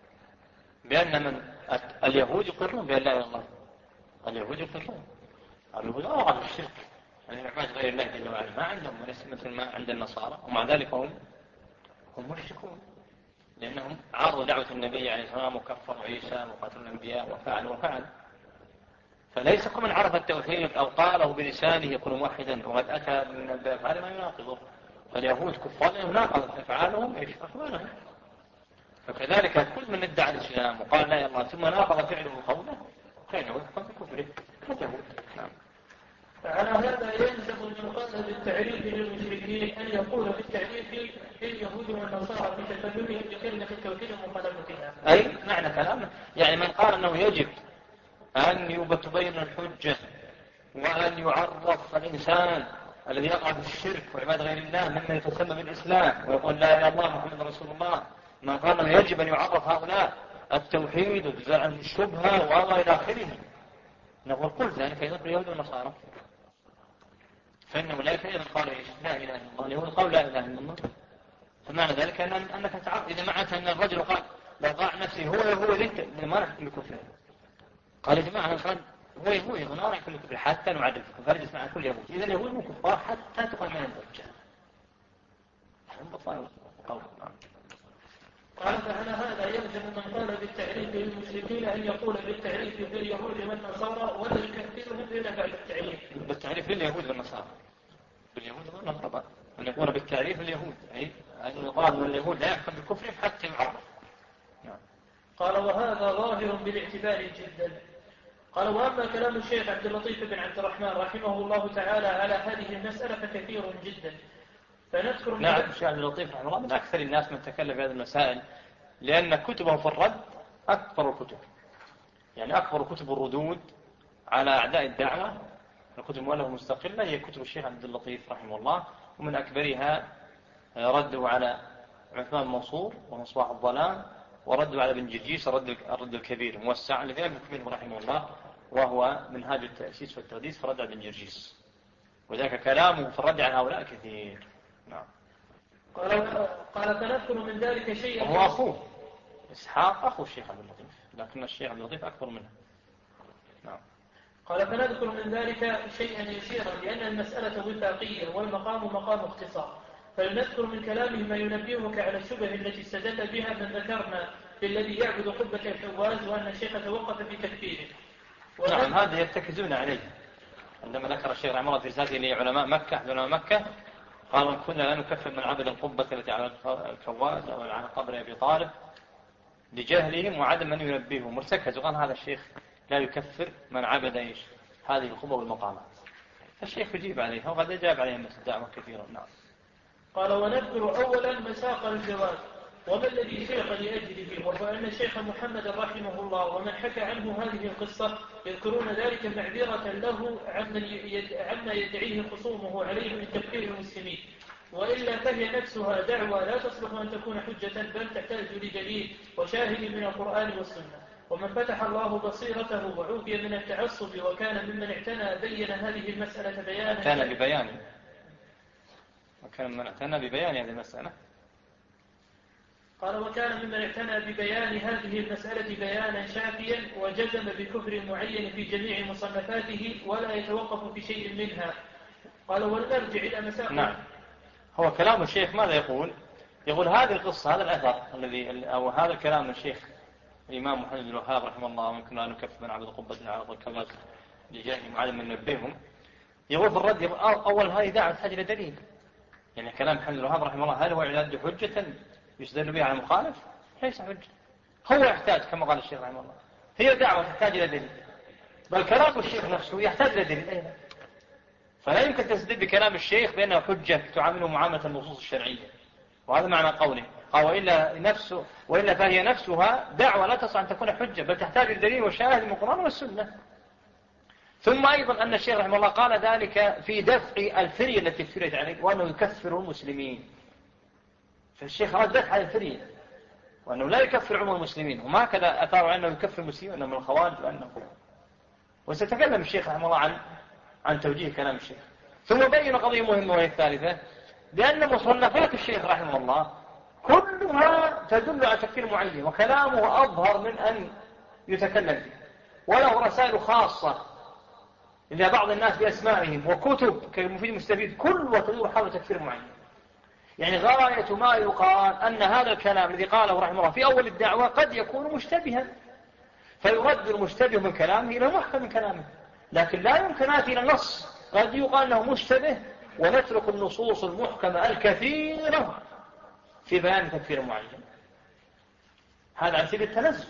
بأن من اليهود يقرون بأن لا إله إلا الله. اليهود يقرون اليهود أوقع في الشرك يعني عباد غير الله جل وعلا ما عندهم وليس مثل ما عند النصارى ومع ذلك هم مشركون لأنهم عارضوا دعوة النبي عليه الصلاة والسلام وكفروا عيسى وقتلوا الأنبياء وفعل فليس كل من عرف التوحيد أو قاله بلسانه يكون موحدا وقد أتى من الأفعال ما يناقضه. فاليهود كفار لهم ناقضت أفعالهم إيش أخبارهم. فكذلك كل من ادعى الإسلام وقال لا إله إلا الله ثم ناقض فعله وقوله فإنه يحكم بكفره كاليهود. نعم. فعلى هذا يلزم من قال بالتعريف للمشركين أن يقول بالتعريف لليهود والنصارى في تكلمهم بكلمة التوحيد ومخالفتها. أي معنى كلامه يعني من قال أنه يجب أن تبين الحجة وأن يعرف الإنسان الذي يقع في الشرك وعباد غير الله ممن يتسمى بالإسلام ويقول لا إله إلا الله محمد رسول الله من قال أنه يجب أن يعرف هؤلاء التوحيد وجزاء عن الشبهة وما إلى آخره نقول كل ذلك يدخل اليهود والنصارى فإن أولئك أيضا قالوا لا إله إلا الله اليهود قالوا لا إله إلا الله فمعنى ذلك أنك تعرف إذا معنى أن الرجل قال لو ضاع نفسي هو لنت ما نحكم بكفره قال يا جماعة قال هو يهودي ما نحكم بكفره حتى نعرف فرجس مع كل يهود إذا اليهود مو كفار حتى تقل من الرجال هم بطلوا قول قال فعلى هذا يلزم من قال بالتعريف للمشركين أن يقول بالتعريف باليهود والنصارى ولا يكفرهم إلا بعد التعريف. بالتعريف لليهود والنصارى. باليهود والنصارى أن يقول بالتعريف لليهود أي أن يقال أن اليهود لا يحكم بكفرهم حتى يعرف. نعم. قال وهذا ظاهر بالاعتبار جدا. قال وأما كلام الشيخ عبد اللطيف بن عبد الرحمن رحمه الله تعالى على هذه المسألة فكثير جدا. فنذكر نعم الشيخ عبد اللطيف رحمه الله من أكثر الناس من تكلم في هذه المسائل لأن كتبه في الرد أكبر الكتب يعني أكبر كتب الردود على أعداء الدعوة الكتب المؤلفة مستقلة هي كتب الشيخ عبد اللطيف رحمه الله ومن أكبرها رده على عثمان المنصور ومصباح الظلام ورده على ابن جرجيس الرد الكبير موسع الذي لم يكمله رحمه الله وهو منهاج التأسيس والتقديس فرد على ابن جرجيس وذلك كلامه في الرد على هؤلاء كثير. نعم. قال فنذكر من ذلك شيئا وهو أخوه إسحاق أخو الشيخ عبد اللطيف لكن الشيخ عبد اللطيف أكبر منه. نعم. قال فنذكر من ذلك شيئا يسيرا لأن المسألة وفاقية والمقام مقام اختصار فلنذكر من كلامه ما ينبهك على الشبه التي استدل بها من ذكرنا للذي يعبد قبة الحواز وأن الشيخ توقف في تكفيره. نعم هذا يتكزون عليه عندما ذكر الشيخ رحمه الله في رسالته لعلماء مكة علماء مكة قالوا كنا لا نكفر من عبد القبة التي على الكواز أو على قبر أبي طالب لجهلهم وعدم من ينبههم مرتكز وقال هذا الشيخ لا يكفر من عبد هذه القبة والمقامات الشيخ يجيب عليها وقد أجاب عليها مثل الدعوة كثيرا. نعم. قال ونذكر أولا مساق الجواز وما الذي سيق لأجله، وهو أن الشيخ محمد رحمه الله ومن حكى عنه هذه القصة يذكرون ذلك معذرة له عما يدعيه خصومه عليه من تكفير المسلمين، وإلا فهي نفسها دعوة لا تصلح أن تكون حجة بل تحتاج لدليل وشاهد من القرآن والسنة. ومن فتح الله بصيرته وعوفي من التعصب وكان ممن اعتنى بين هذه المسألة بيانا وكان من اعتنى ببيان هذه المسألة. قال وكان ممن اعتنى ببيان هذه المسألة بيانا شافيا وجزم بكفر معين في جميع مصنفاته ولا يتوقف في شيء منها. قال ولنرجع إلى مساق. نعم. هو كلام الشيخ ماذا يقول؟ يقول هذه القصة، هذا الأثر الذي أو هذا الكلام الشيخ الإمام محمد بن الوهاب رحمه الله، ويمكن أن نكفر من عبد القبة العرض الكمال لجاه معلم من نبيهم. يقول في الرد أول هذه دعوة تحتاج إلى دليل. يعني كلام محمد بن الوهاب رحمه الله هل هو إعداد حجة يستدل بها على المخالف؟ ليس حجة. هو يحتاج كما قال الشيخ رحمه الله، هي دعوة تحتاج إلى دليل، بل كلام الشيخ نفسه يحتاج إلى دليل. فلا يمكن تستدل بكلام الشيخ بأنه حجة تعامله معاملة النصوص الشرعية، وهذا معنى قوله. قال وإلا فهي نفسها دعوة لا تستطيع أن تكون حجة بل تحتاج الدليل والشاهد من القرآن والسنة. ثم أيضا أن الشيخ رحمه الله قال ذلك في دفع الفرية التي افتريت عليه وأنه يكفر المسلمين. فالشيخ رد دفع الفرية وأنه لا يكفر عموم المسلمين، وما كذا أثار أنه يكفر المسلمين وأنه من الخوارج وستكلم الشيخ رحمه الله عن توجيه كلام الشيخ. ثم بين قضية مهمة وهي الثالثة، بأن مصنفات الشيخ رحمه الله كلها تدل على تكفير معين، وكلامه أظهر من أن يتكلم فيه، وله رسائل خاصة إلى بعض الناس بأسمائهم، وكتب كالمفيد المستفيد كلها تدور حول تكفير معين. يعني غاية ما يقال أن هذا الكلام الذي قاله رحمه الله في أول الدعوة قد يكون مشتبها، فيرد المشتبه من كلامه إلى المحكم من كلامه، لكن لا يمكن آتي إلى النص. قد يقال أنه مشتبه ونترك النصوص المحكمة الكثيرة في بيان تكفير معين. هذا عن سبيل التنزل.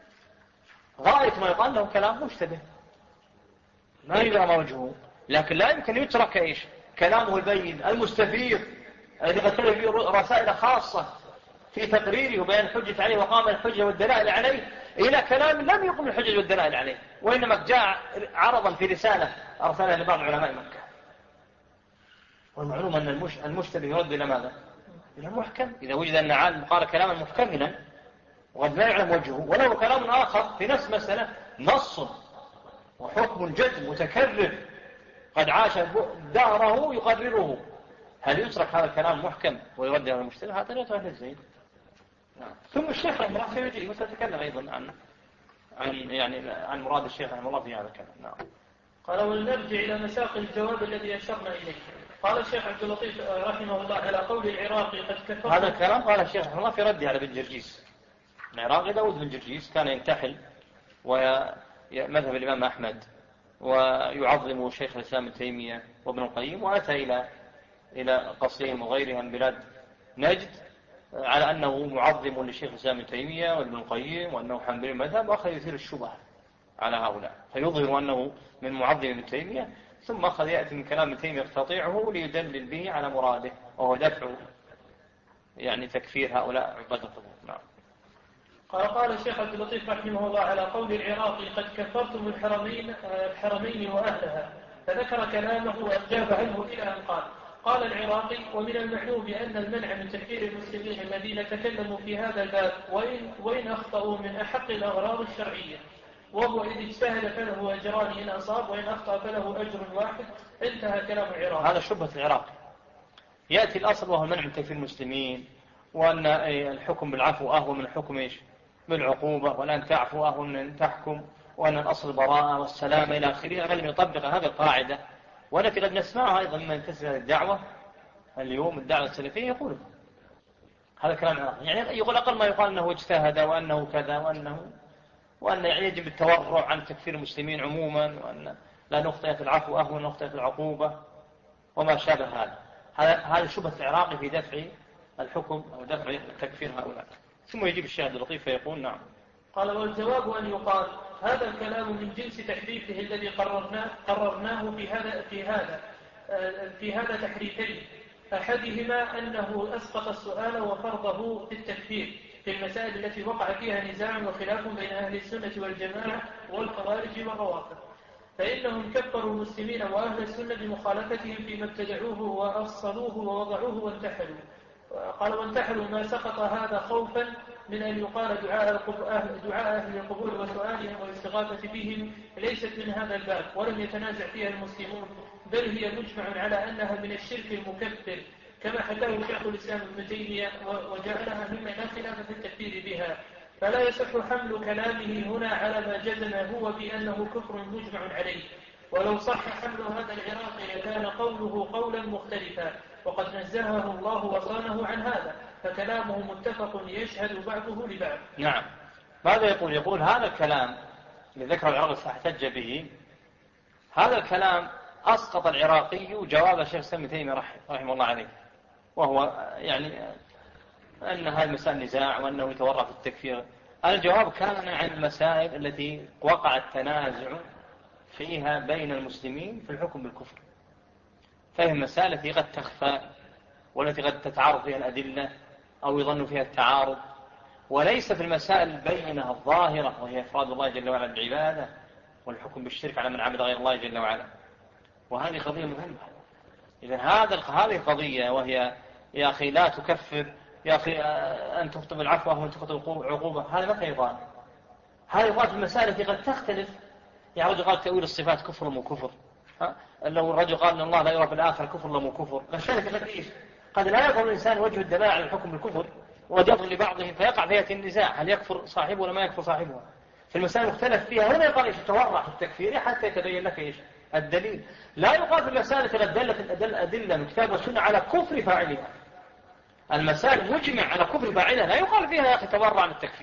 غاية ما يقال له كلام مشتبه ما يدرى ما وجهه، لكن لا يمكن يترك إيش كلامه البين المستفيض الذي قد تلقى فيه رسائل خاصة في تقريره وبيان الحجة عليه وقام الحجة والدلائل عليه إلى كلام لم يقم الحجة والدلائل عليه، وإنما جاء عرضا في رسالة أرسلها لبعض علماء مكة. والمعلوم أن المشتبه يرد إلى ماذا؟ إلى المحكم. إذا وجد أن عالم قال كلاما محكملا وقد لا يعلم وجهه وله كلام آخر في نفس مسألة نص وحكم جد متكرر قد عاش دهره يقرره، هل يترك هذا الكلام محكم ويرد على المشتبه؟ هذا لا يترك الزين. ثم الشيخ رحمه الله سيجي وسيتكلم أيضا عن مراد الشيخ رحمه الله في هذا الكلام. نعم. قال ولنرجع إلى مساق الجواب الذي أشرنا إليه. قال الشيخ عبد اللطيف رحمه الله على قول العراقي قد كفر. هذا الكلام قال الشيخ رحمه الله في رده على بن جرجيس. العراقي داود بن جرجيس كان ينتحل ومذهب الإمام أحمد ويعظم شيخ الإسلام ابن تيمية وابن القيم، وأتى إلى قصيم وغيرها من بلاد نجد على أنه معظم لشيخ الإسلام ابن تيمية وابن القيم وأنه حنبلي المذهب، وأخذ يثير الشبهة على هؤلاء فيظهر أنه من معظم ابن تيمية، ثم أخذ يأتي من كلام ابن تيمية يقتطعه ليدلل به على مراده وهو دفع تكفير هؤلاء عباد القبور. نعم. قال الشيخ عبد اللطيف رحمه الله على قول العراقي قد كفرتم الحرمين وأهلها، فذكر كلامه وأجاب عنه إلى أن قال العراقي ومن المعلوم أن المنع من تكفير المسلمين الذين تكلموا في هذا الباب وإن أخطأوا من أحق الأغراض الشرعية، وهو إذ اجتهد فله أجران إن أصاب وإن أخطأ فله أجر واحد. انتهى كلام العراقي. هذا شبهة العراقي. يأتي الأصل وهو المنع من تكفير المسلمين، وأن الحكم بالعفو أهون من الحكم بالعقوبة، وأن تعفو أهون من أن تحكم، وأن الأصل براءة والسلام إلى آخره. أغلب يطبق هذه القاعدة، ونحن قد نسمعها أيضا من ينتسب الدعوة اليوم الدعوة السلفية يقول هذا كلام عراقي، يقول أقل ما يقال أنه اجتهد وأنه كذا وأن يجب التورع عن تكفير المسلمين عموما، وأن لا نخطئ في العفو أهون من نخطئ في العقوبة وما شابه هذا شبهة العراقي في دفع الحكم أو دفع تكفير هؤلاء. ثم يجيب الشاهد اللطيف فيقول نعم. قال والجواب أن يقال هذا الكلام من جنس تحريفه الذي قررناه في هذا تحريفين. أحدهما أنه أسقط السؤال وفرضه في التكفير في المسائل التي وقع فيها نزاع وخلاف بين أهل السنة والجماعة والخوارج والروافض، فإنهم كفروا المسلمين وأهل السنة بمخالفتهم فيما ابتدعوه وأصلوه ووضعوه وانتحلوا. قال وانتحلوا ما سقط هذا خوفا من أن يقال دعاء أهل القبور وسؤالهم والاستغاثة بهم ليست من هذا الباب ولم يتنازع فيها المسلمون، بل هي مجمع على أنها من الشرك المكفر كما حكاه شيخ الإسلام ابن تيمية وجعلها مما لا خلاف في التكفير بها. فلا يصح حمل كلامه هنا على ما جزم هو بأنه كفر مجمع عليه، ولو صح حمل هذا العراقي لكان قوله قولا مختلفا، وقد نزهه الله وصانه عن هذا، فكلامه متفق يشهد بعضه لبعض. نعم. ماذا يقول؟ يقول هذا الكلام اللي ذكر العراقي فاحتج به، هذا الكلام أسقط العراقي جواب الشيخ الإسلام ابن تيمية رحمه الله عليه، وهو يعني أن هذه مسائل نزاع وأنه يتورع في التكفير. الجواب كان عن المسائل التي وقع التنازع فيها بين المسلمين في الحكم بالكفر، فهي المسائل التي قد تخفى والتي قد تتعارض فيها الأدلة أو يظن فيها التعارض، وليس في المسائل البينة الظاهرة وهي إفراد الله جل وعلا بالعبادة والحكم بالشرك على من عبد غير الله جل وعلا. وهذه قضية مهمة. إذن هذه قضية، وهي يا أخي لا تكفر، يا أخي أن تخطب العفو وأن تخطب عقوبة، هذا متى يقال؟ هذا يقال في المسائل التي قد تختلف. يعني رجل قال تأويل الصفات كفر مو كفر، لو الرجل قال أن الله لا يرى في الآخرة كفر مو كفر، فالشرك قد إيش؟ قد لا يظهر الإنسان وجه الدلاء على الحكم بالكفر وقد يظهر لبعضهم فيقع فيها النزاع هل يكفر صاحبه ولا ما يكفر صاحبه. في المسائل المختلف فيها هنا يقال إيش؟ تورع في التكفير حتى يتبين لك إيش الدليل. لا يقال في المسائل التي قد دلت الأدلة من الكتاب والسنة على كفر فاعلها. المسائل مجمع على كفر فاعلها لا يقال فيها يا أخي تورع عن التكفير.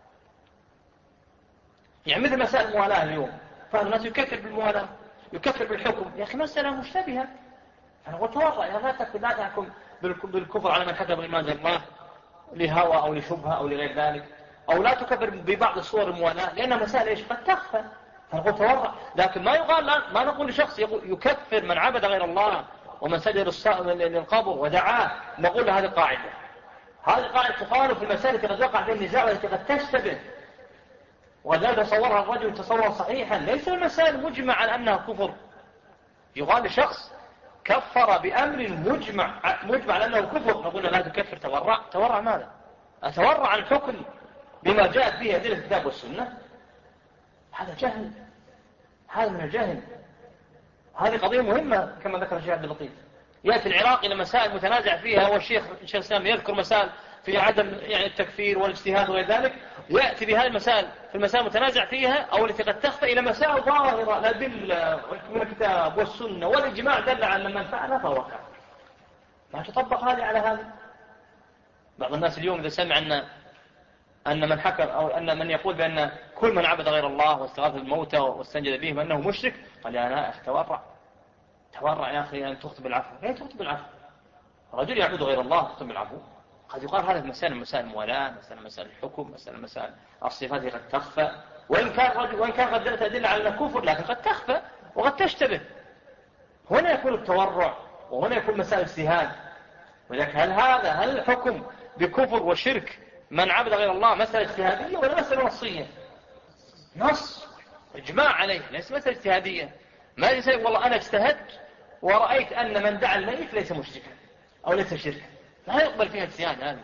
يعني مثل مسائل الموالاة اليوم، فالناس يكفر بالموالاة يكفر بالحكم، يا أخي مسألة مشتبهة، فنقول تورع يا لا تحكم بالكفر على من حكم بما أنزل الله لهوى أو لشبهة أو لغير ذلك، أو لا تكفر ببعض صور الموالاة لأنها مسائل إيش قد تخفى، فنقول تورع. لكن ما يقال ما نقول لشخص يكفر من عبد غير الله ومن سجد للقبر ودعاه، نقول له هذه قاعدة تقال في المسائل التي قد وقع فيها النزاع والتي قد تشتبه ولا تصورها الرجل تصورا صحيحا، ليس المسائل مجمع على أنها كفر. يقال لشخص كفر بأمر مجمع على أنه كفر، نقول له لا تكفر، تورع ماذا؟ أتورع عن الحكم بما جاءت به أدلة الكتاب والسنة؟ هذا جهل، هذا من الجهل. هذه قضية مهمة كما ذكر الشيخ عبد اللطيف. يأتي العراقي إلى مسائل متنازع فيها، والشيخ الإسلام يذكر مسائل في عدم يعني التكفير والاجتهاد وغير ذلك، ويأتي بهذه المسائل في المسائل المتنازع فيها أو التي قد تخفى إلى مسائل ظاهرة الأدلة من الكتاب والسنة والإجماع دل على من فعل فوقع. ما تطبق هذه على هذا. بعض الناس اليوم إذا سمع أن من حكم أو أن من يقول بأن كل من عبد غير الله واستغاث بالموتى واستنجد بهم أنه مشرك، قال يا أنا تورع يا أخي أن تخطب العفو. ليه تخطب العفو؟ رجل يعبد غير الله تخطب العفو. قد يقال هذا مسائل الموالاة، مسائل الحكم، مسائل الصفات قد تخفى، وإن كان قد تدل على الكفر لكن قد تخفى وقد تشتبه. هنا يكون التورع وهنا يكون مسائل اجتهاد. ولكن هل الحكم بكفر وشرك من عبد غير الله مسألة اجتهادية ولا مسألة نصية؟ نص إجماع عليه، ليس مسألة اجتهادية. ما يقول والله أنا اجتهدت ورأيت أن من دعا الميت ليس مشركا أو ليس شركا، لا يقبل فيها اجتهاد هذه.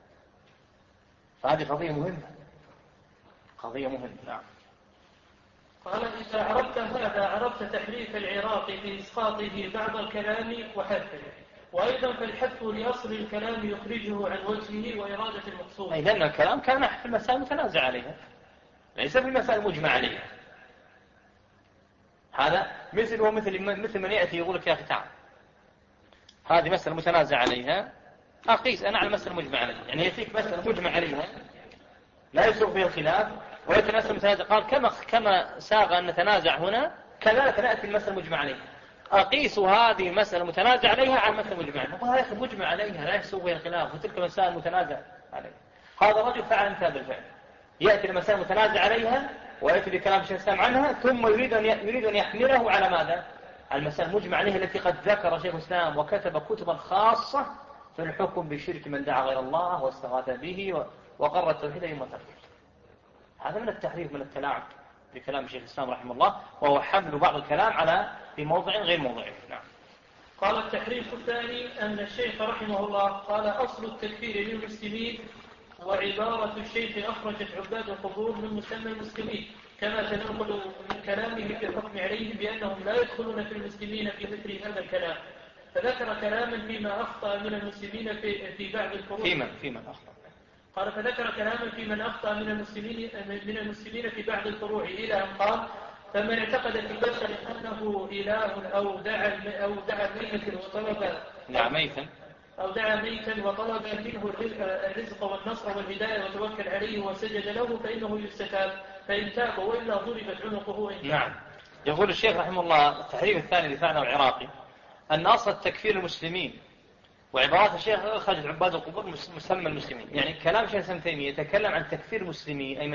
فهذه قضية مهمة. نعم. قال إذا عرفت هذا عرفت تحريف العراق في إسقاطه بعض الكلام وحذفه، وأيضا فالحذف لأصل الكلام يخرجه عن وجهه وإرادة المقصود. أي لأن الكلام كان في المسائل متنازع عليها ليس في المسائل مجمع عليها. هذا مثل من يأتي يقول لك يا أخي تعال هذه مسألة متنازع عليها أقيس أنا على مسألة مجمع عليها، يعني يأتيك مسألة مجمع عليها لا يسوق فيها الخلاف ويأتي مسألة متنازع، قال كما ساغ أن نتنازع هنا كذلك نأتي المسألة مجمع عليها، أقيس هذه المسألة متنازع عليها على مسألة مجمع عليها. نقول هذا مجمع عليها لا يسوق فيها الخلاف، وتلك مسائل متنازع عليها. هذا رجل فعل مثال بالفعل، يأتي المسائل متنازع عليها ويأتي بكلام شيخ الإسلام عنها، ثم يريد أن يحمله على ماذا؟ على المسائل المجمع عليها التي قد ذكر شيخ الإسلام وكتب كتبا خاصة في الحكم بشرك من دعا غير الله واستغاث به وقر التوحيد يوم التركيب. هذا من التحريف، من التلاعب بكلام شيخ الإسلام رحمه الله، وهو حمل بعض الكلام على في موضع غير موضعه. نعم. قال التحريف الثاني أن الشيخ رحمه الله قال أصل التكفير للمسلمين وعبارة الشيخ أخرجت عباد القبور من مسمى المسلمين، كما تنقل من كلامه في الحكم عليهم بأنهم لا يدخلون في المسلمين في ذكر هذا الكلام. فذكر كلاما فيما أخطأ من المسلمين في بعض الفروع. فيما أخطأ. قال فذكر كلاما في من أخطأ من المسلمين في بعض الفروع إلى أن قال: فمن اعتقد في البشر أنه إله أو دعا ميتا وطلب دعا ميتا وطلب منه الرزق والنصر والهداية وتوكل عليه وسجد له فإنه يستتاب، فإن تاب وإلا ضربت عنقه. نعم. يقول الشيخ رحمه الله التحريف الثاني لفعله العراقي أن أصل تكفير المسلمين وعبارات الشيخ أخرجت عباد القبور مسمى المسلمين. يعني كلام شيخ ابن تيمية يتكلم عن تكفير المسلمين أي من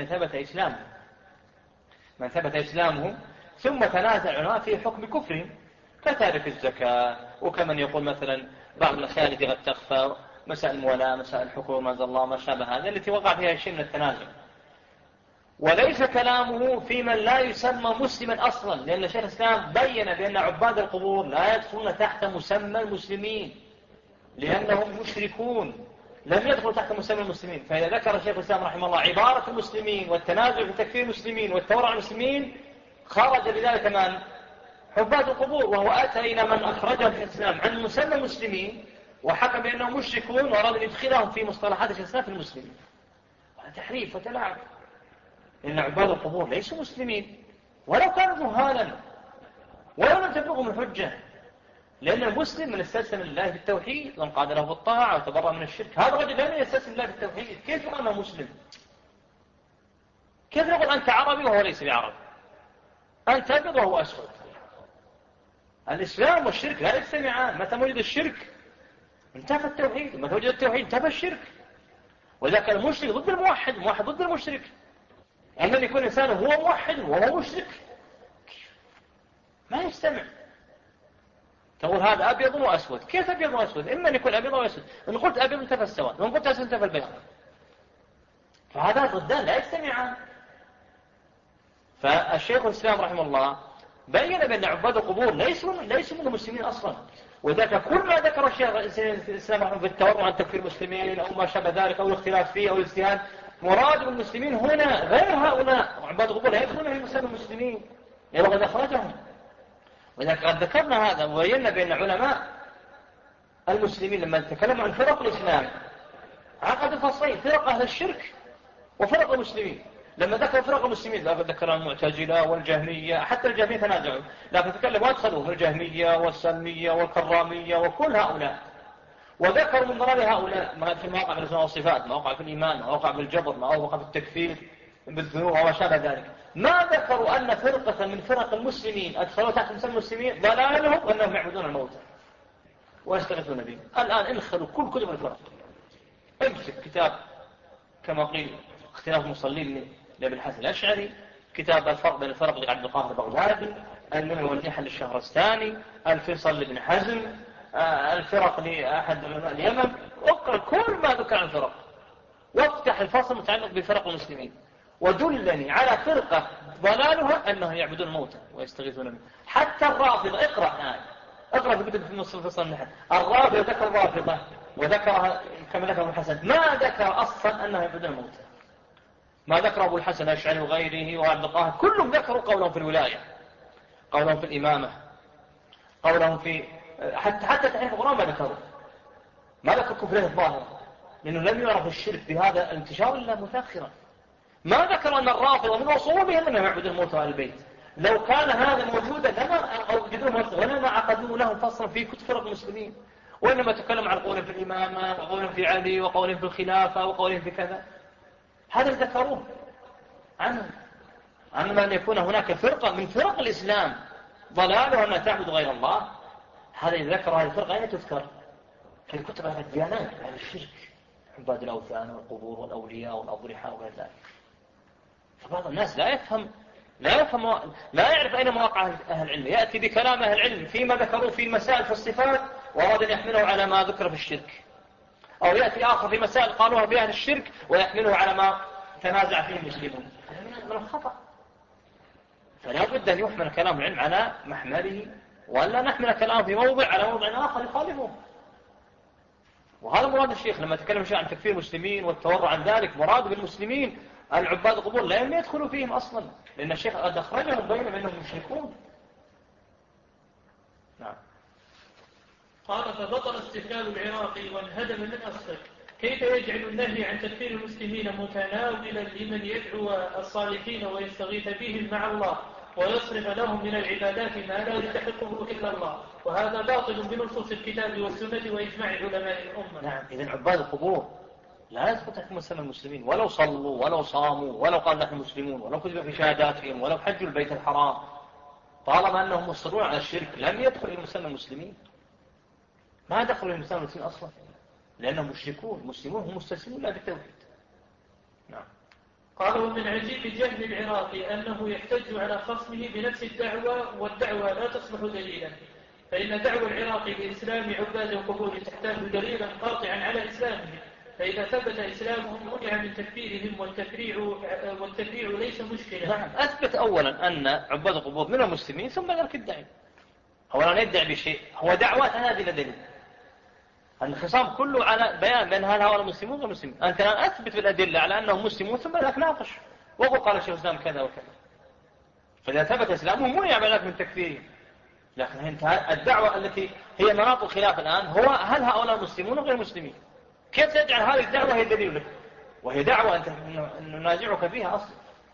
ثبت إسلامه ثم تنازع العلماء في حكم كفرهم كتارك الزكاة، وكمن يقول مثلا بعض الأشياء التي قد تخفى، مسائل المولاة، مسائل الحكم، ما الله ما شابه هذا التي وقع فيها شيء من التنازع. وليس كلامه في من لا يسمى مسلما أصلا، لأن شيخ الإسلام بين بأن عباد القبور لا يدخلون تحت مسمى المسلمين لأنهم مشركون، لم يدخلوا تحت مسمى المسلمين. فإذا ذكر شيخ الإسلام رحمه الله عبارة المسلمين والتنازع في تكفير المسلمين والتورع المسلمين، خرج بذلك من عباد القبور، وهو أتى إلى من أخرجه في الإسلام عن مسمى المسلمين وحكم بأنهم مشركون وأراد أن يدخلهم في مصطلحات شيخ الإسلام في المسلمين. هذا تحريف وتلاعب، لأن عباد القبور ليسوا مسلمين ولو كانوا جهالا ولو لم تبلغهم الحجة، لأن المسلم من استسلم لله بالتوحيد وانقاد له بالطاعة وتبرأ من الشرك. هذا الرجل لم يستسلم لله بالتوحيد، كيف يقول أنه مسلم؟ كيف نقول أنت عربي وهو ليس بعربي؟ أنت أبيض وهو أسود. الإسلام والشرك لا يجتمعان. متى وجد الشرك انتفى التوحيد، ومتى وجد التوحيد انتفى الشرك. وإذا كان المشرك ضد الموحد، الموحد ضد المشرك، أما أن يكون إنسان هو موحد وهو مشرك ما يجتمع. تقول هذا أبيض وأسود، كيف أبيض وأسود؟ إما أن يكون أبيض وأسود، إن قلت أبيض انتفى السواد، وإن قلت أسود انتفى البياض، فهذا ضدان لا يجتمعان. فالشيخ الإسلام رحمه الله بين بأن عباد القبور ليسوا من المسلمين أصلا، وذاك كل ما ذكر الشيخ الإسلام رحمه في التورع عن تكفير المسلمين أو ما شابه ذلك أو الاختلاف فيه أو الاجتهاد، مراد المسلمين هنا غير هؤلاء. عباد القبور لا يدخلون في مسلم المسلمين إلا قد أخرجهم. وذاك قد ذكرنا هذا وبينا بأن علماء المسلمين لما تكلموا عن فرق الإسلام عقدوا فصلين: فرق أهل الشرك وفرق المسلمين. لما ذكر فرق المسلمين ذكر المعتزلة والجهمية، حتى الجهمية تنازعوا، لكن تكلموا وادخلوا في الجهمية والسلمية والكرامية وكل هؤلاء، وذكروا من ضرر هؤلاء في مواقع في الأسماء والصفات، مواقع في الإيمان، مواقع في الجبر، مواقع في التكفير بالذنوب وما شابه ذلك. ما ذكروا أن فرقة من فرق المسلمين أدخلوا تحت مسمى المسلمين ضلالهم أنهم يعبدون الموتى ويستغيثون به. الآن ادخلوا كل كتب الفرق، امسك كتاب كما قيل اختلاف المصلين لابن الحسن الأشعري، كتاب الفرق بين الفرق لعبد القاهر البغدادي، المنع والنحل للشهرستاني، الفصل لابن حزم، الفرق لأحد علماء اليمن، اقرأ كل ما ذكر عن الفرق وافتح الفصل المتعلق بفرق المسلمين ودلني على فرقة ضلالها أنهم يعبدون الموتى ويستغيثون به. حتى الرافضة اقرأ في كتب في نصف فصل النحل، الرافضة ذكر الرافضة وذكرها كما ذكر ابن الحسن، ما ذكر أصلا أنهم يعبدون الموتى. ما ذكر أبو الحسن الأشعري وغيره وعبد القاهر، كلهم ذكروا قولهم في الولاية، قولهم في الإمامة، قولهم في حتى تحريف القرآن ما ذكر كفره الظاهر، لأنه لم يعرف الشرك بهذا الانتشار إلا متأخرا. ما ذكر أن الرافضة من أصولهم أنهم يعبدون الموتى على البيت. لو كان هذا موجودا لما أوجدوه ولما عقدوا له فصلا في كتب فرق المسلمين، وإنما تكلم عن قولهم في الإمامة وقولهم في علي وقولهم في الخلافة وقولهم في كذا. هذا ذكروه عنه، عندما أن يكون هناك فرقة من فرق الإسلام ضلالها أنها تعبد غير الله. هذا ذكر هذه الفرقة أين تذكر؟ في كتب عن الديانات، عن الشرك، عباد الأوثان والقبور والأولياء والأضرحة وغير ذلك. فبعض الناس لا يعرف أين مواقع أهل العلم، يأتي بكلام أهل العلم فيما ذكروا في مسائل في الصفات وأراد أن يحمله على ما ذكر في الشرك، أو يأتي آخر في مسائل قالوها في أهل الشرك ويحمله على ما تنازع فيه المسلمون. من الخطأ. فلا بد أن يحمل كلام العلم على محمله، ولا نحمل كلام في موضع على موضع آخر يخالفه. وهذا مراد الشيخ لما تكلم عن تكفير المسلمين والتورع عن ذلك، مراد بالمسلمين العباد القبور لا يدخلوا فيهم أصلا، لأن الشيخ قد أخرجهم بينهم أنهم مشركون. نعم. قال فبطل استدلال العراقي وانهدم من أصله. كيف يجعل النهي عن تكفير المسلمين متناولا لمن يدعو الصالحين ويستغيث بهم مع الله ويصرف لهم من العبادات ما لا يستحقه إلا الله، وهذا باطل بنصوص الكتاب والسنة وإجماع علماء الأمة. نعم. إذن عباد القبور لا يثبت لهم مسمى المسلمين، ولو صلوا ولو صاموا ولو قالوا نحن مسلمون ولو كتب في شهاداتهم ولو حجوا البيت الحرام، طالما أنهم مصرون على الشرك لم يدخل المسمى المسلمين، ما دخلوا المسمى المسلمين أصلا، لأنهم مشركون. المسلمون هم مستسلمون لا بالتوحيد. نعم. قال ومن عجيب جهل العراقي أنه يحتج على خصمه بنفس الدعوة، والدعوة لا تصبح دليلا، فإن دعوى العراقي بإسلام عباد القبور تحتاج دليلا قاطعا على إسلامهم، فإذا ثبت إسلامهم منع من تكفيرهم، والتفريع ليس مشكلة. نعم. أثبت أولا أن عباد القبور من المسلمين، ثم ذلك الدعي. أولا يدعي بشيء هو دعوات هذه دليل. الخصام كله على بيان بأن هل هؤلاء مسلمون غير مسلمين. أنت الآن أثبت بالأدلة على أنهم مسلمون، ثم ذلك ناقش وقل قال الشيخ الإسلام كذا وكذا، فإذا ثبت إسلامهم منع ذلك من تكفيرهم. لكن انتهى الدعوة التي هي مناط الخلاف الآن هو هل هؤلاء مسلمون غير مسلمين. كيف تجعل هذه الدعوة هي دليل لك، وهي دعوة أنت ننازعك فيها أصلا.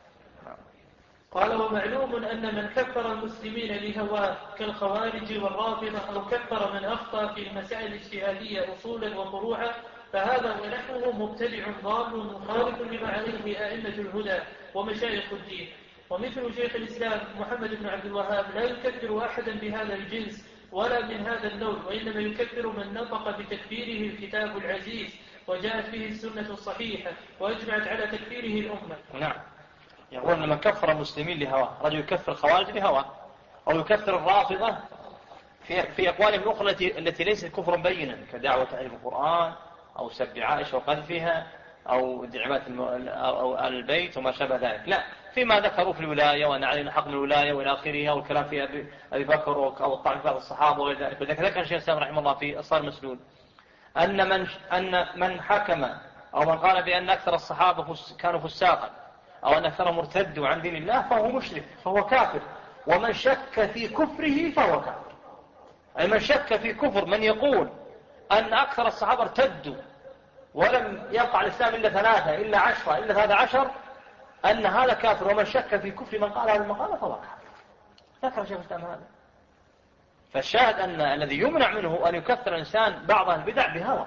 قال ومعلوم أن من كفر المسلمين لهواه كالخوارج والرافضة، أو كفر من أخطأ في المسائل الاجتهادية أصولا وفروعا، فهذا ونحوه مبتدع ضال مخالف لما عليه أئمة الهدى ومشايخ الدين. ومثل شيخ الإسلام محمد بن عبد الوهاب لا يكفر أحدا بهذا الجنس ولا من هذا النوع، وإنما يكفر من نطق بتكفيره الكتاب العزيز وجاءت به السنة الصحيحة وأجمعت على تكفيره الأمة. نعم. يقول من كفر المسلمين لهواه، رجل يكفر الخوارج لهواه، أو يكفر الرافضة في أقوالهم الأخرى التي ليست كفرا بينا، كدعوة تعريف القرآن أو سب عائشة وقذفها أو دعوات أو آل البيت وما شابه ذلك. لا، فيما ذكروا في الولاية وأن علينا حق الولاية وإلى آخره، أو الكلام في أبي بكر أو الطعن في بعض الصحابة وغير ذلك. ذكر الشيخ الإسلام رحمه الله في أصال المسلول أن من حكم أو من قال بأن أكثر الصحابة كانوا فساقا أو أن أكثرهم ارتدوا عن دين الله فهو مشرك، فهو كافر. ومن شك في كفره فهو كافر. أي من شك في كفر من يقول أن أكثر الصحابة ارتدوا ولم يقع الإسلام إلا 3 إلا 10 إلا 13، أن هذا كافر. ومن شك في كفر من قال هذا المقالة فهو كافر. ذكر شيخ الإسلام هذا. فالشاهد أن الذي يمنع منه أن يكفر الإنسان بعض البدع بهوى،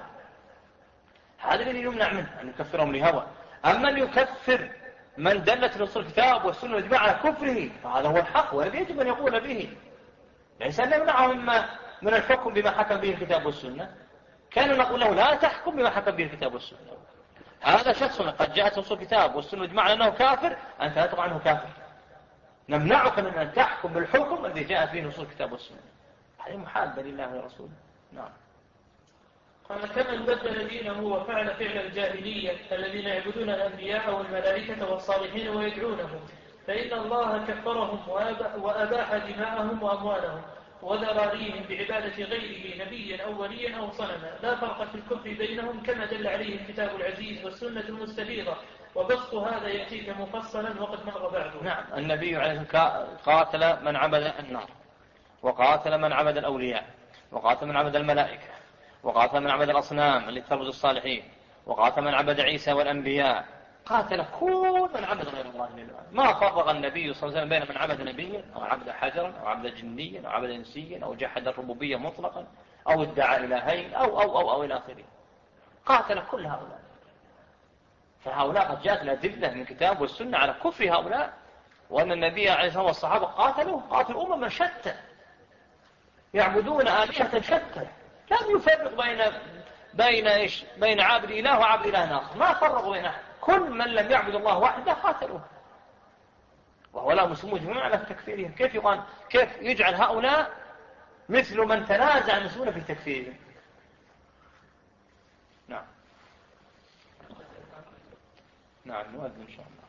هذا الذي يمنع منه أن يكفرهم لهوى. أما أن يكفر من دلت نصوص الكتاب والسنة والإجماع على كفره فهذا هو الحق والذي يجب أن يقول به. ليس أن يمنعهم من الحكم بما حكم به الكتاب والسنة. كانوا نقول له لا تحكم بما حكم به الكتاب والسنة. هذا شخص قد جاءت نصوص الكتاب والسنة والإجماع على أنه كافر، أنت لا تقع عنه كافر. نمنعك من أن تحكم بالحكم الذي جاءت به نصوص الكتاب والسنة. هذه محابة لله ورسوله. نعم. قال كمن بدل دينه وفعل فعل الجاهلية الذين يعبدون الأنبياء والملائكة والصالحين ويدعونهم، فإن الله كفرهم وأباح دماءهم وأموالهم وذراريهم بعبادة غيره نبيا أو وليا أو صنما، لا فرق في الكفر بينهم كما دل عليه الكتاب العزيز والسنة المستبيضة، وبسط هذا يأتيك مفصلا وقد مر بعده. نعم. النبي عليه الصلاة قاتل من عبد النار، وقاتل من عبد الأولياء، وقاتل من عبد الملائكة، وقاتل من عبد الأصنام التي تعبد الصالحين، وقاتل من عبد عيسى والأنبياء، قاتل كل من عبد غير الله. ما فرق النبي صلى الله عليه وسلم بين من عبد نبيا أو عبد حجرا أو عبد جنيا أو عبد إنسيا أو جحد الربوبية مطلقا أو ادعى إلهين أو إلى آخره. قاتل كل هؤلاء. فهؤلاء قد جاءت الأدلة من الكتاب والسنة على كفر هؤلاء، وأن النبي عليه الصلاة والصحابة قاتلوا أمما شتى يعبدون آلهة شتى، لم يفرق بين عابد إله وعابد إله آخر، ما فرقوا بين أحد. كل من لم يعبد الله وحده قاتلوه. وهو لا مسلمون جميعا على تكفيرهم. كيف يجعل هؤلاء مثل من تنازع المسلمون في تكفيرهم؟ نعم نؤذن إن شاء الله.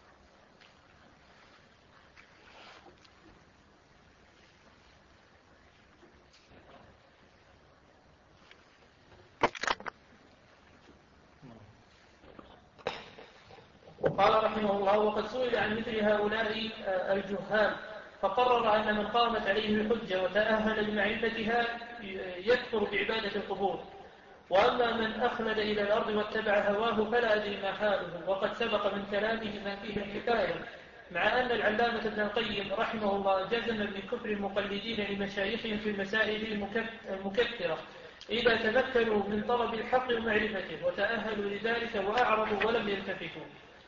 قال رحمه الله: وقد سئل عن مثل هؤلاء الجهال فقرر أن من قامت عليه الحجة وتأهل لمعرفتها يكفر بعبادة القبور، وأما من أخلد إلى الأرض واتبع هواه فلا أدري ما حاله. وقد سبق من كلامه ما فيه الحكاية، مع أن العلامة ابن القيم رحمه الله جزم بكفر المقلدين لمشايخهم في المسائل المكفرة إذا تمكنوا من طلب الحق ومعرفته وتأهلوا لذلك وأعرضوا ولم يلتفتوا.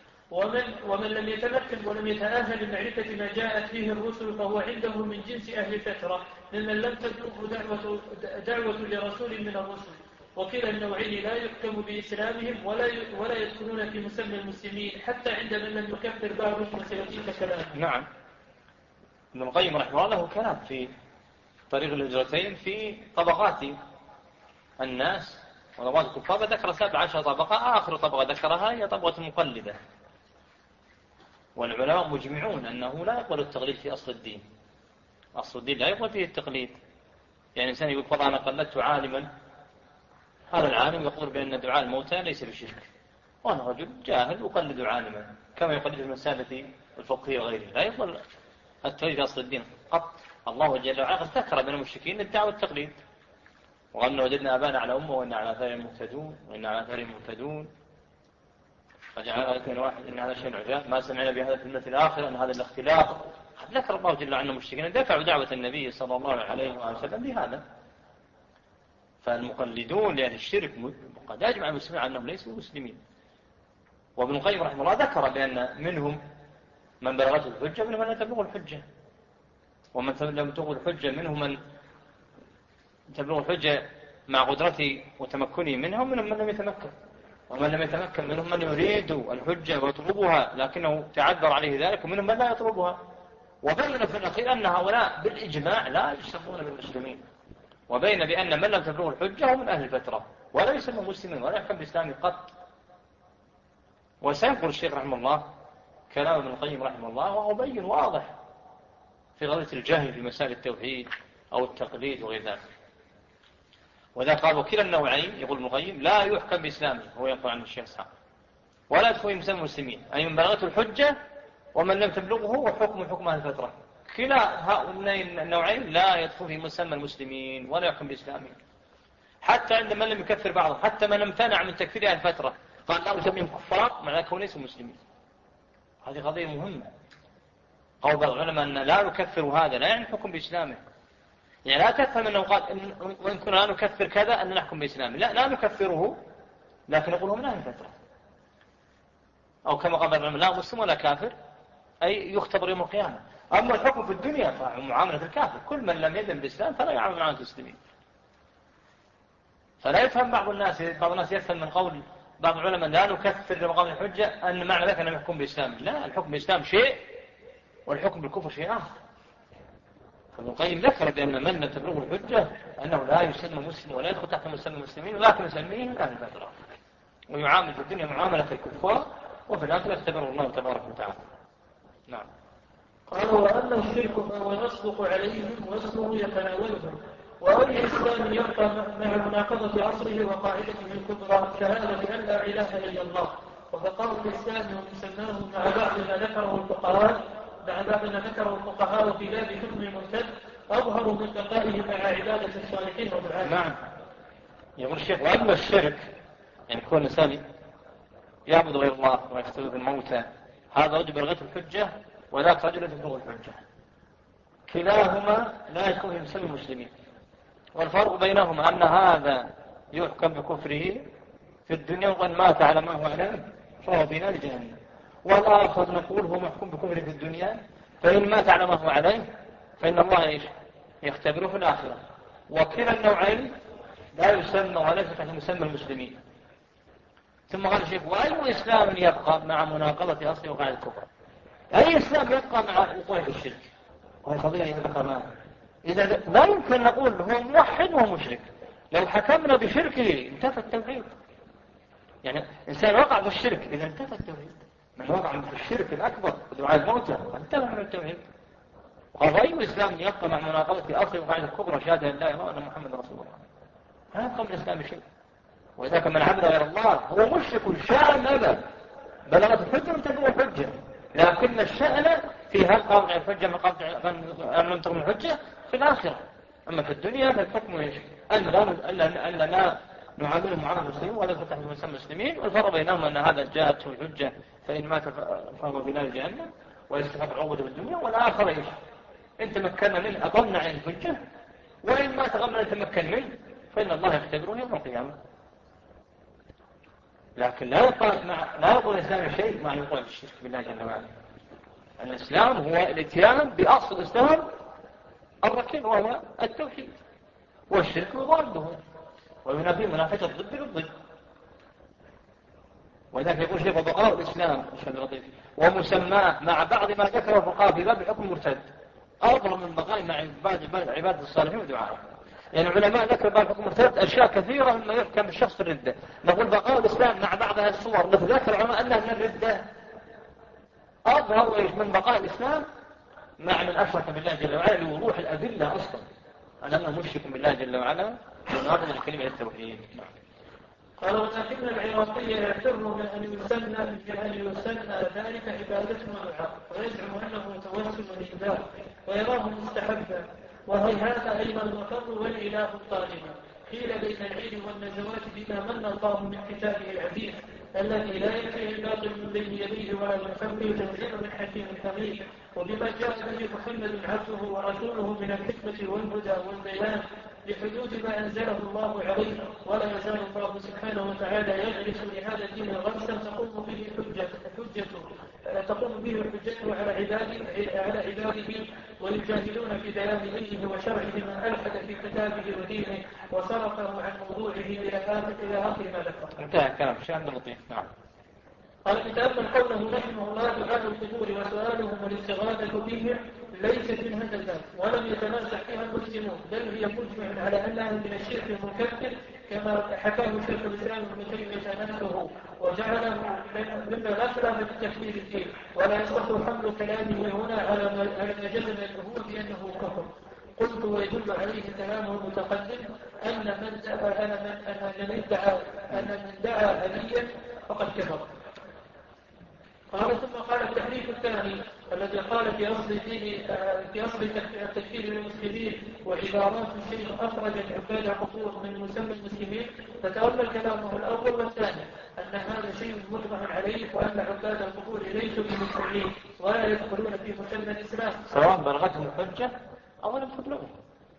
ومن لم يتمكن ولم يتأهل لمعرفة ما جاءت به الرسل فهو عنده من جنس أهل الفترة ممن لم تبلغه دعوة لرسول من الرسل. وكلا النوعين لا يحكم بإسلامهم ولا يدخلون في مسمى المسلمين حتى عند من لم يكفر بعضهم، وسيأتيك كلام. نعم. ابن القيم رحمه الله له كلام في طريق الهجرتين في طبقات الناس وطبقات الكفار، ذكر 17 طبقة. آخر طبقة ذكرها هي طبقة المقلدة. والعلماء مجمعون أنه لا يقبل التقليد في أصل الدين. أصل الدين لا يقبل فيه التقليد. يعني إنسان يقول فضلا أنا قلدت عالما، هذا العالم يقول بأن دعاء الموتى ليس بشرك، وأنا رجل جاهل أقلد عالما كما يقلد في المسألة الفقهية وغيره. لا يقبل التقليد في أصل الدين قط. الله جل وعلا قد ذكر بين المشركين الدعوة والتقليد، وأن وجدنا آبانا على أمة وإن على آثارهم مهتدون وإن على آثارهم مهتدون فجعل آية واحد إن هذا شيء عجاب ما سمعنا بهذا في المثل الآخر أن هذا الاختلاف. قد ذكر الله جل وعلا المشركين دفعوا دعوة النبي صلى الله عليه وسلم بهذا. فالمقلدون لأهل الشرك قد أجمع المسلمين أنهم ليسوا مسلمين. وابن القيم رحمه الله ذكر بأن منهم من بلغته الحجة ومنهم من لا تبلغ الحجة، ومن لم تبلغ الحجة منهم من تبلغ الحجة مع قدرته وتمكنه منهم من لم يتمكن، ومن لم يتمكن منهم من يريد الحجة ويطلبها لكنه تعذر عليه ذلك، ومنهم من لا يطلبها. وبين في الأخير أن هؤلاء بالإجماع لا يسمون بالمسلمين، وبين بأن من لم تبلغ الحجة هو من أهل الفترة ولا يسمى مسلمين ولا يحكم بإسلامه قط. وسينقل الشيخ رحمه الله كلام ابن القيم رحمه الله وهو بين واضح في غلط الجهل في مسائل التوحيد أو التقليد وغير ذلك. وذا قال وكلا النوعين يقول ابن القيم لا يحكم بإسلامه، هو يقول عن الشيخ إسحاق، ولا يدخل مسمى المسلمين، أي من بلغته الحجة ومن لم تبلغه وحكم أهل الفترة. كلا هؤلاء النوعين لا يدخل في مسمى المسلمين ولا يحكم بإسلامه، حتى عند من لم يكفر بعضهم، حتى من امتنع من تكفير أهل الفترة قال لا يسميهم كفار مع ذلك هم ليسوا مسلمين. هذه قضية مهمة. قول بعض العلماء أن لا يكفر هذا لا يعني حكم بإسلامه، يعني لا تفهم أنه قال وإن كنا لا نكفر كذا أن نحكم بإسلامه، لا نكفره لكن نقول هو من أهل الفترة. أو كما قال بعض العلماء لا مسلم ولا كافر، أي يختبر يوم القيامة. أما الحكم في الدنيا فمعاملة الكافر، كل من لم يدن بالإسلام فلا يعامل معاملة المسلمين. فلا يفهم بعض الناس يفهم من قول بعض العلماء لا نكفر لمقام الحجة أن معنى ذلك أنه يحكم بإسلام. لا، الحكم بإسلام شيء والحكم بالكفر شيء آخر. فابن القيم ذكر بأن من لم تبلغه الحجة أنه لا يسمى مسلم ولا يدخل تحت مسمى المسلمين، ولكن يسميه من أهل الفترة ويعامل في الدنيا معاملة الكفار وفي الآخرة يختبره الله تبارك وتعالى. نعم. قال وأما الشرك فهو يصدق عليهم واسمه يتناولهم، وأي إسلام يبقى مع مناقضة عصره وقاعدته الكبرى شهادة أن لا إله إلا الله وبقاء الإسلام ومسماه مع بعض ما ذكره الفقهاء في باب حكم المرتد أظهر من بقائه مع عبادة الصالحين والعالمين. نعم. يقول الشيخ وأما الشرك يعني كون الإنسان يعبد غير الله ويستغيث الموتى، هذا رجل بلغته الحجة وذاك رجل يبلغ الحجة، كلاهما لا يكون في مسلم المسلمين. والفرق بينهما أن هذا يحكم بكفره في الدنيا وأن مات على ما هو عليه فهو في نار جهنم، والآخر نقول هو محكوم بكفره في الدنيا فإن مات على ما هو عليه فإن الله يختبره في الآخرة. وكلا النوعين لا يسمى وليس تحت مسمى المسلمين. ثم قال الشيخ وأي إسلام يبقى مع مناقضة أصله وقاعدة الكفر. أي إسلام يبقى مع وقوع في الشرك، وهي قضية يبقى معها. إذا لا يمكن نقول هو موحد وهو مشرك، لو حكمنا بشركه انتفى التوحيد. يعني إنسان وقع في الشرك إذا انتفى التوحيد. من وقع في الشرك الأكبر دعاء الموتى انتفى من التوحيد. وقال أي الإسلام يبقى مع مناقضة أصل وقاعدة الكبرى شهادة لا إله إلا محمد رسول الله. لا يبقى من الإسلام شيء. وإذا من عبد غير الله هو مشرك شاء أبدا، بلغت الحجة وانتبه الحجة، لكن الشأن في هل قاطع الحجة من قاطع أن لم تكن الحجة في الآخرة. أما في الدنيا فالحكم إيش؟ أن لا نعاملهم معاملة المسلمين ولا نفتح بمسمى المسلمين، والفرق بينهم أن هذا جاءته الحجة فإن مات فهو في نار جهنم ويستحق العقوبة في الدنيا، والآخر إيش؟ إن تمكنا منه أقمنا عن الحجة، وإن ما تغمنا نتمكن منه فإن الله يختبره يوم القيامة. لكن لا يقول الإسلام شيء مع يقول الشرك بالله جل وعلا. الإسلام هو الاتيان بأصل الإسلام الركين وهو التوحيد، والشرك يضاده وينافي منافسة الضد بالضد. ولذلك يقول شيخ بقاء الإسلام ومسماه مع بعض ما ذكره الفقهاء في باب الحكم المرتد أفضل من بقاء مع عباد الصالحين ودعائهم. يعني العلماء ذكروا باب الحكم المرتد أشياء كثيرة مما يحكم الشخص في الردة. نقول بقاء الإسلام مع بعض هذه الصور مثل ذكر العلماء أنها من الردة أظهر من بقاء الإسلام مع من أشرك بالله جل وعلا لوضوح الأدلة أصلا أنه مشرك بالله جل وعلا وناقض الكلمة التوحيد. قال ولكن العراقي يعتبر من أن يسمى ذلك عبادة ودعاء، ويزعم أنه توسل لله ويراه مستحبا، وهذا أيضا المقر والإله الطالب. قيل بين العيد والنزوات بما من الله من كتابه العزيز الذي لا يأتيه الباطل من بين يديه ولا من خلفه تنزيل من حكيم حميد، وبما جاء به محمد عبده ورسوله من الحكمة والهدى والبيان بحدود ما أنزله الله عليه. ولا يزال الله سبحانه وتعالى يغرس لهذا الدين غرسا تقوم به حجته على عباده ويجاهدون في بيان دينه وشرعه من ألحد في كتابه ودينه وصرفه عن موضوعه إلى آخر ما ذكر. انتهى الكلام شيئا لطيف. نعم. قال كتاب من قوله رحمه الله دعاء القبور وسؤالهم والاستغاثة بهم ليست من هذا الباب ولم يتنازع فيها المسلمون، بل هي مجمع على أنها من الشرك المكفر كما حكاه شيخ الإسلام ابن تيمية نفسه وجعله مما لا خلاف في التكفير فيه، ولا يصح حمل كلامه هنا على ما جزم له بأنه كفر. قلت ويدل عليه كلامه المتقدم أن من دعا عليا فقد كفر. قال ثم قال التحريف الثاني الذي قال في أصل التكفير للمسلمين وعبارات الشيخ أخرج عباد القبور من مسمى المسلمين، فتأمل كلامه الأول والثاني أن هذا شيء مجمع عليه وأن عباد القبور ليسوا بمسلمين ولا يدخلون في مسمى الإسلام سواء بلغتهم الحجة أو لم تبلغهم.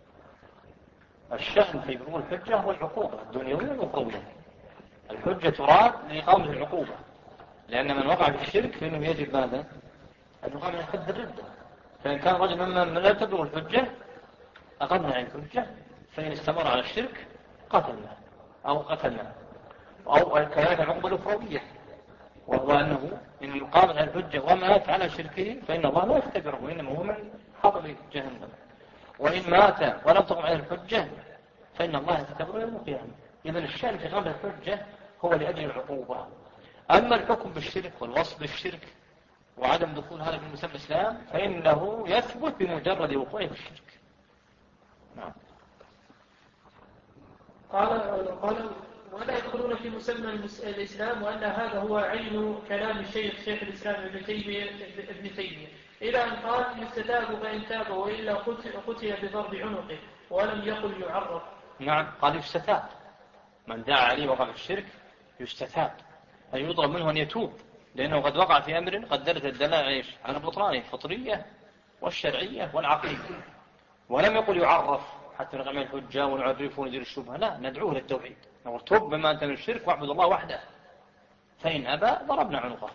الشأن في بلوغ الحجة هو العقوبة الدنيوية والأخروية. الحجة تراد لإقامة العقوبة، لأن من وقع في الشرك فإنه يجب ماذا؟ أن يقام من حد الردة. فإن كان رجل ممن لا تبلغ الحجة أقمنا عن الحجة، فإن استمر على الشرك قتلنا أو كذلك العقوبة الأخروية، وهو أنه إن يقام عن الحجة ومات على شركه فإن الله لا يختبره وإنما هو من حطب جهنم. وإن مات ولم تقم عن الحجة فإن الله يختبره يوم القيامة. إذن الشأن في إقامة الحجة هو لأجل العقوبة. أما الحكم بالشرك والوصف بالشرك وعدم دخول هذا في مسمى الإسلام فإنه يثبت بمجرد وقوعه في الشرك. نعم. قال ولا يدخلون في مسمى الإسلام، وأن هذا هو عين كلام شيخ الإسلام ابن تيمية إلى أن قال يستتاب فإن تاب وإلا قتل بضرب عنقه، ولم يقل يعرف. نعم قال يستتاب، من دعا عليه وقع في الشرك يستتاب، أن يطلب منه أن يتوب، لأنه قد وقع في أمر قد دلت الدلائل على بطلانه الفطرية والشرعية والعقلية، ولم يقل يعرف حتى نقام الحجة ونعرفه ونزيل الشبهة، لا، ندعوه للتوحيد، نقول توب بما أنت من الشرك واعبد الله وحده، فإن أبى ضربنا عنقه.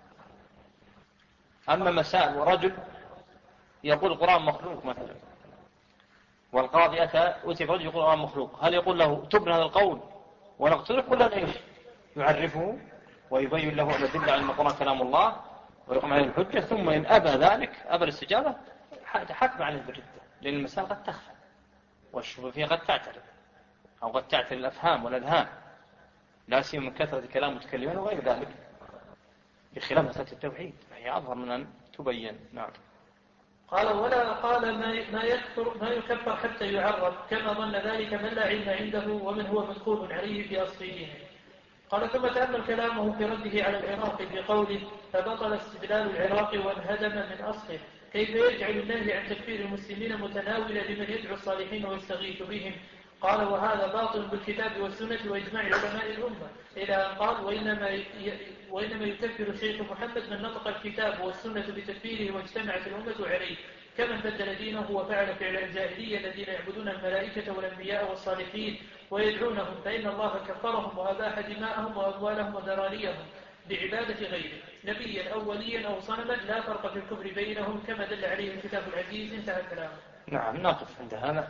أما مسائل ورجل يقول القرآن مخلوق مثلا، والقاضي أتى رجل يقول القرآن مخلوق، هل يقول له تب من هذا القول ونقتله ولا ايش؟ يعرفه ويبين له أن الدليل على أن القرآن كلام الله ويقوم عليه الحجة، ثم إن أبى ذلك، أبى الاستجابة، حكم عليه بالردة، لأن المسائل قد تخفى والشبه فيها قد تعترض أو قد تعتري الأفهام والأذهان، لا سيما من كثرة كلام المتكلمين وغير ذلك، بخلاف مسألة التوحيد فهي أظهر من أن تبين. نعم. قال ولا قال ما يكفر حتى يعرف، كما ظن ذلك من لا علم عنده ومن هو مدخول عليه في أصل دينه. قال ثم تأمل كلامه في رده على العراق بقوله فبطل استدلال العراق وانهدم من أصله، كيف يجعل النهي عن تكفير المسلمين متناولا لمن يدعو الصالحين ويستغيث بهم؟ قال وهذا باطل بالكتاب والسنة وإجماع علماء الأمة، إلى أن قال وإنما يكفر شيخ محمد من نطق الكتاب والسنة بتكفيره واجتمعت الأمة عليه، كمن بدل دينه وفعل فعل الجاهلية الذين يعبدون الملائكة والأنبياء والصالحين ويدعونهم، فإن الله كفرهم وأباح دماءهم وأموالهم وذراريهم بعبادة غيره نبيا أو وليا أو صنما، لا فرق في الكفر بينهم كما دل عليه الكتاب العزيز. انتهى كلامه. نعم، نقف عند هذا.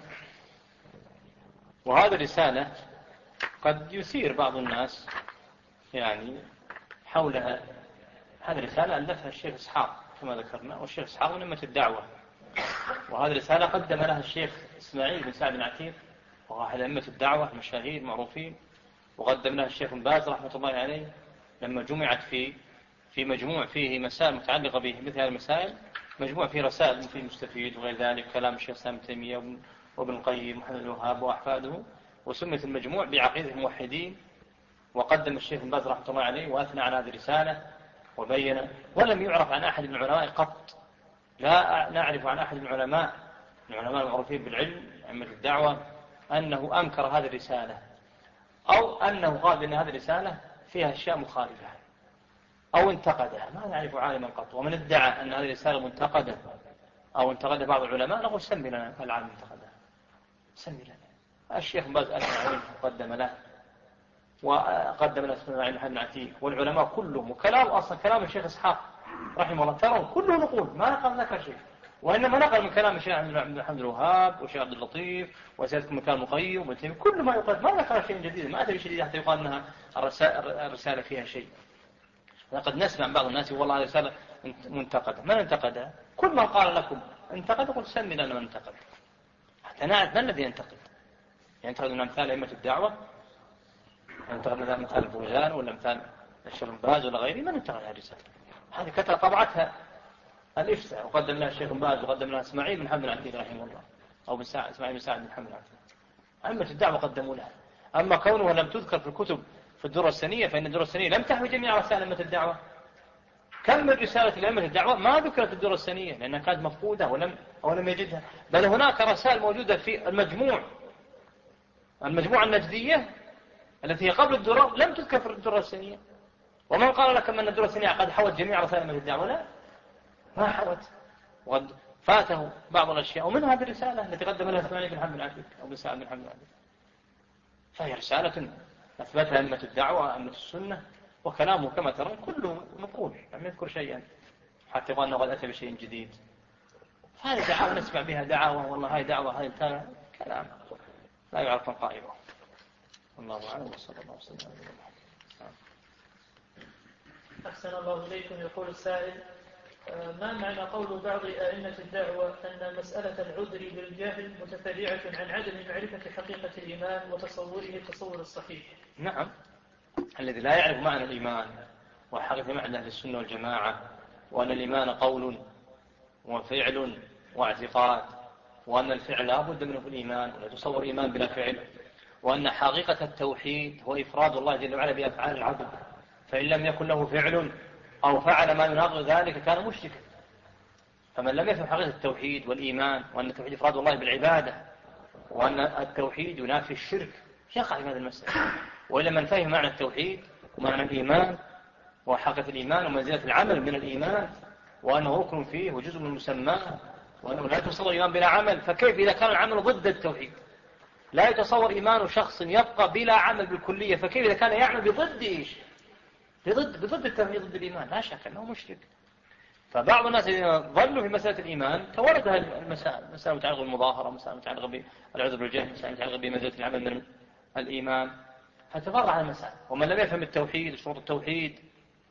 وهذا رسالة قد يثير بعض الناس يعني حولها. هذه رسالة ألفها الشيخ إسحاق كما ذكرنا، والشيخ إسحاق من أمة الدعوة، وهذه رسالة قدم لها الشيخ إسماعيل بن سعد العتيق وهو أحد أئمة الدعوة المشاهير معروفين، وقدم لها الشيخ بن باز رحمة الله عليه لما جمعت في مجموع فيه مسائل متعلقة به مثل هذه المسائل، مجموع فيه رسائل فيه مستفيد وغير ذلك، كلام الشيخ سام تيمية وابن القيم محمد الوهاب وأحفاده، وسمت المجموع بعقيدة الموحدين. وقدم الشيخ بن باز رحمة الله عليه وأثنى على هذه الرسالة وبين، ولم يعرف عن أحد من العلماء قط، لا نعرف عن أحد من العلماء المعروفين بالعلم أئمة الدعوة أنه أنكر هذه الرسالة أو أنه قال بأن هذه الرسالة فيها أشياء مخالفة أو انتقدها، ما نعرف عالما قط. ومن ادعى أن هذه الرسالة منتقدة أو انتقدها بعض العلماء نقول سمي لنا العالم انتقدها، سمي لنا. الشيخ باز أثنى عليه وقدم له، وقدم له اسماعيل محمد العتيق والعلماء كلهم، وكلام أصلا كلام الشيخ إسحاق رحمه الله ترى كله نقول ما نقل ذكر شيء، وإنما نقل من كلام الشيخ محمد الوهاب والشيخ عبد اللطيف وسيادة مكان المقيم وابن تيمية، كل ما يقال ما ذكر شيء جديد، ما أتى بشيء حتى يقال أنها الرسالة فيها شيء. لقد نسمع بعض الناس والله هذه رسالة منتقدة، من انتقدها؟ كل ما قال لكم انتقد قل سمي لنا من انتقد حتى نعرف من الذي ينتقد. ينتقد من أمثال أئمة الدعوة، ينتقد من أمثال الفوزان ولا أمثال الشيخ بن باز ولا غيره، من انتقد هذه الرسالة؟ هذه كتب طبعتها الإفتاء وقدم لها الشيخ بن باز وقدم لها اسماعيل بن محمد العتيق رحمه الله، أو اسماعيل بن سعد بن محمد العتيق، أئمة الدعوة قدموا لها. أما كونها لم تذكر في الكتب في الدرة السنية، فإن الدرة السنية لم تحوي جميع رسائل أئمة الدعوة. كم من رسالة لأئمة الدعوة ما ذكرت في الدرة السنية لأنها كانت مفقودة ولم يجدها، بل هناك رسائل موجودة في المجموعة النجدية التي هي قبل الدرة لم تذكر في الدرة السنية. ومن قال لك أن الدرة السنية قد حوت جميع رسائل أئمة الدعوة؟ لا، ما حوت، وقد فاته بعض الأشياء، ومن هذه الرسالة التي قدم لها اسماعيل بن محمد العتيق أو بن سعد بن محمد العتيق، فهي رسالة أثبتها أئمة الدعوة أئمة السنة، وكلامه كما ترون كله نقول لم يذكر شيئا حتى يقول أنه قد أتى بشيء جديد. هذه دعوة نسمع بها دعوة، والله هاي دعوة، هاي كلام لا يعرف من قائله. والله أعلم وصلى الله وسلم على نبينا محمد. أحسن الله إليكم. يقول السائل: ما معنى قول بعض أئمة الدعوة أن مسألة العذر بالجهل متفرعة عن عدم معرفة حقيقة الإيمان وتصوره التصور الصحيح؟ نعم، الذي لا يعرف معنى الإيمان وحقيقة معنى أهل السنة والجماعة، وأن الإيمان قول وفعل واعتقاد، وأن الفعل لا بد منه في الإيمان ولا تصور إيمان بلا فعل، وأن حقيقة التوحيد هو إفراد الله جل وعلا بأفعال العبد، فإن لم يكن له فعل أو فعل ما يناقض ذلك كان مشركا. فمن لم يفهم حقيقة التوحيد والإيمان وأن التوحيد إفراد الله بالعبادة وأن التوحيد ينافي الشرك يقع في هذه المسألة. وإلا من فهم معنى التوحيد ومعنى الإيمان وحقيقة الإيمان ومنزلة العمل من الإيمان وأنه ركن فيه وجزء من المسمى وأنه لا يتصور إيمان بلا عمل، فكيف إذا كان العمل ضد التوحيد؟ لا يتصور إيمان شخص يبقى بلا عمل بالكلية، فكيف إذا كان يعمل بضد إيش؟ بضد التوحيد ضد الإيمان، لا شك أنه مشرك. فبعض الناس الذين ظلوا في مسألة الإيمان تورد هذه المسائل، مسألة متعلقة بالمظاهرة، مسألة متعلقة بالعذر بالجهل، مسألة متعلقة بمنزلة العمل من الإيمان، فتفرع على المسائل. ومن لم يفهم التوحيد شروط التوحيد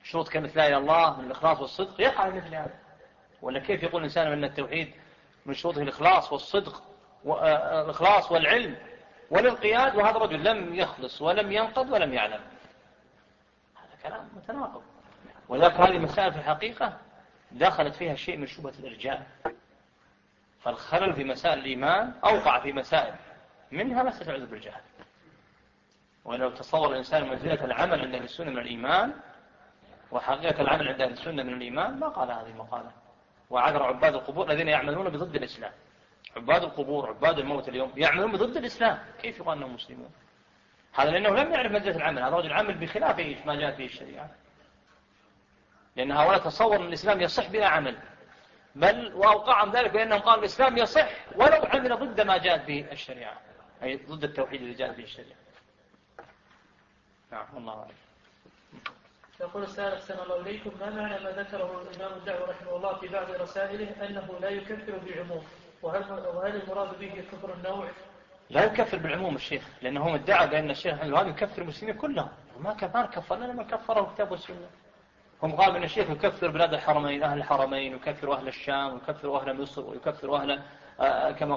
شروط كلمة لا إله إلا الله من الإخلاص والصدق يقع مثل هذا. ولا كيف يقول الإنسان أن التوحيد من شروطه الإخلاص والصدق والإخلاص والعلم والانقياد، وهذا رجل لم يخلص ولم ينقد ولم يعلم؟ هذا كلام متناقض. ولكن هذه المسائل في الحقيقة دخلت فيها شيء من شبهة الإرجاء، فالخلل في مسائل الإيمان أوقع في مسائل منها مسألة العذر بالجهل. ولو تصور الإنسان منزلة العمل عند أهل السنة من الإيمان وحقيقة العمل عند أهل السنة من الإيمان ما قال هذه المقالة. وعذر عباد القبور الذين يعملون بضد الإسلام. عباد القبور عباد الموت اليوم يعملون بضد الإسلام، كيف يقال أنهم مسلمون؟ هذا لأنه لم يعرف منزلة العمل، هذا رجل عمل بخلاف ما جاءت به الشريعة، لأن هؤلاء تصور أن الإسلام يصح بلا عمل، بل وأوقعهم ذلك بأنهم قالوا الإسلام يصح ولو عمل ضد ما جاءت به الشريعة، أي ضد التوحيد الذي جاءت به الشريعة. نعم والله أعلم. يقول السائل أحسن الله إليكم، ما معنى ما ذكره الإمام الدعوة رحمه الله في بعض رسائله أنه لا يكفر بعموم، وهل المراد به كفر النوع؟ لا يكفر بالعموم الشيخ، لأنه هم ادعى بأن الشيخ الوهابي يكفر المسلمين كلهم، ما كفر لنا ما كفره الكتاب والسنة. هم قالوا أن الشيخ يكفر بلاد الحرمين، أهل الحرمين، ويكفر أهل الشام، ويكفر أهل مصر، ويكفر أهل كما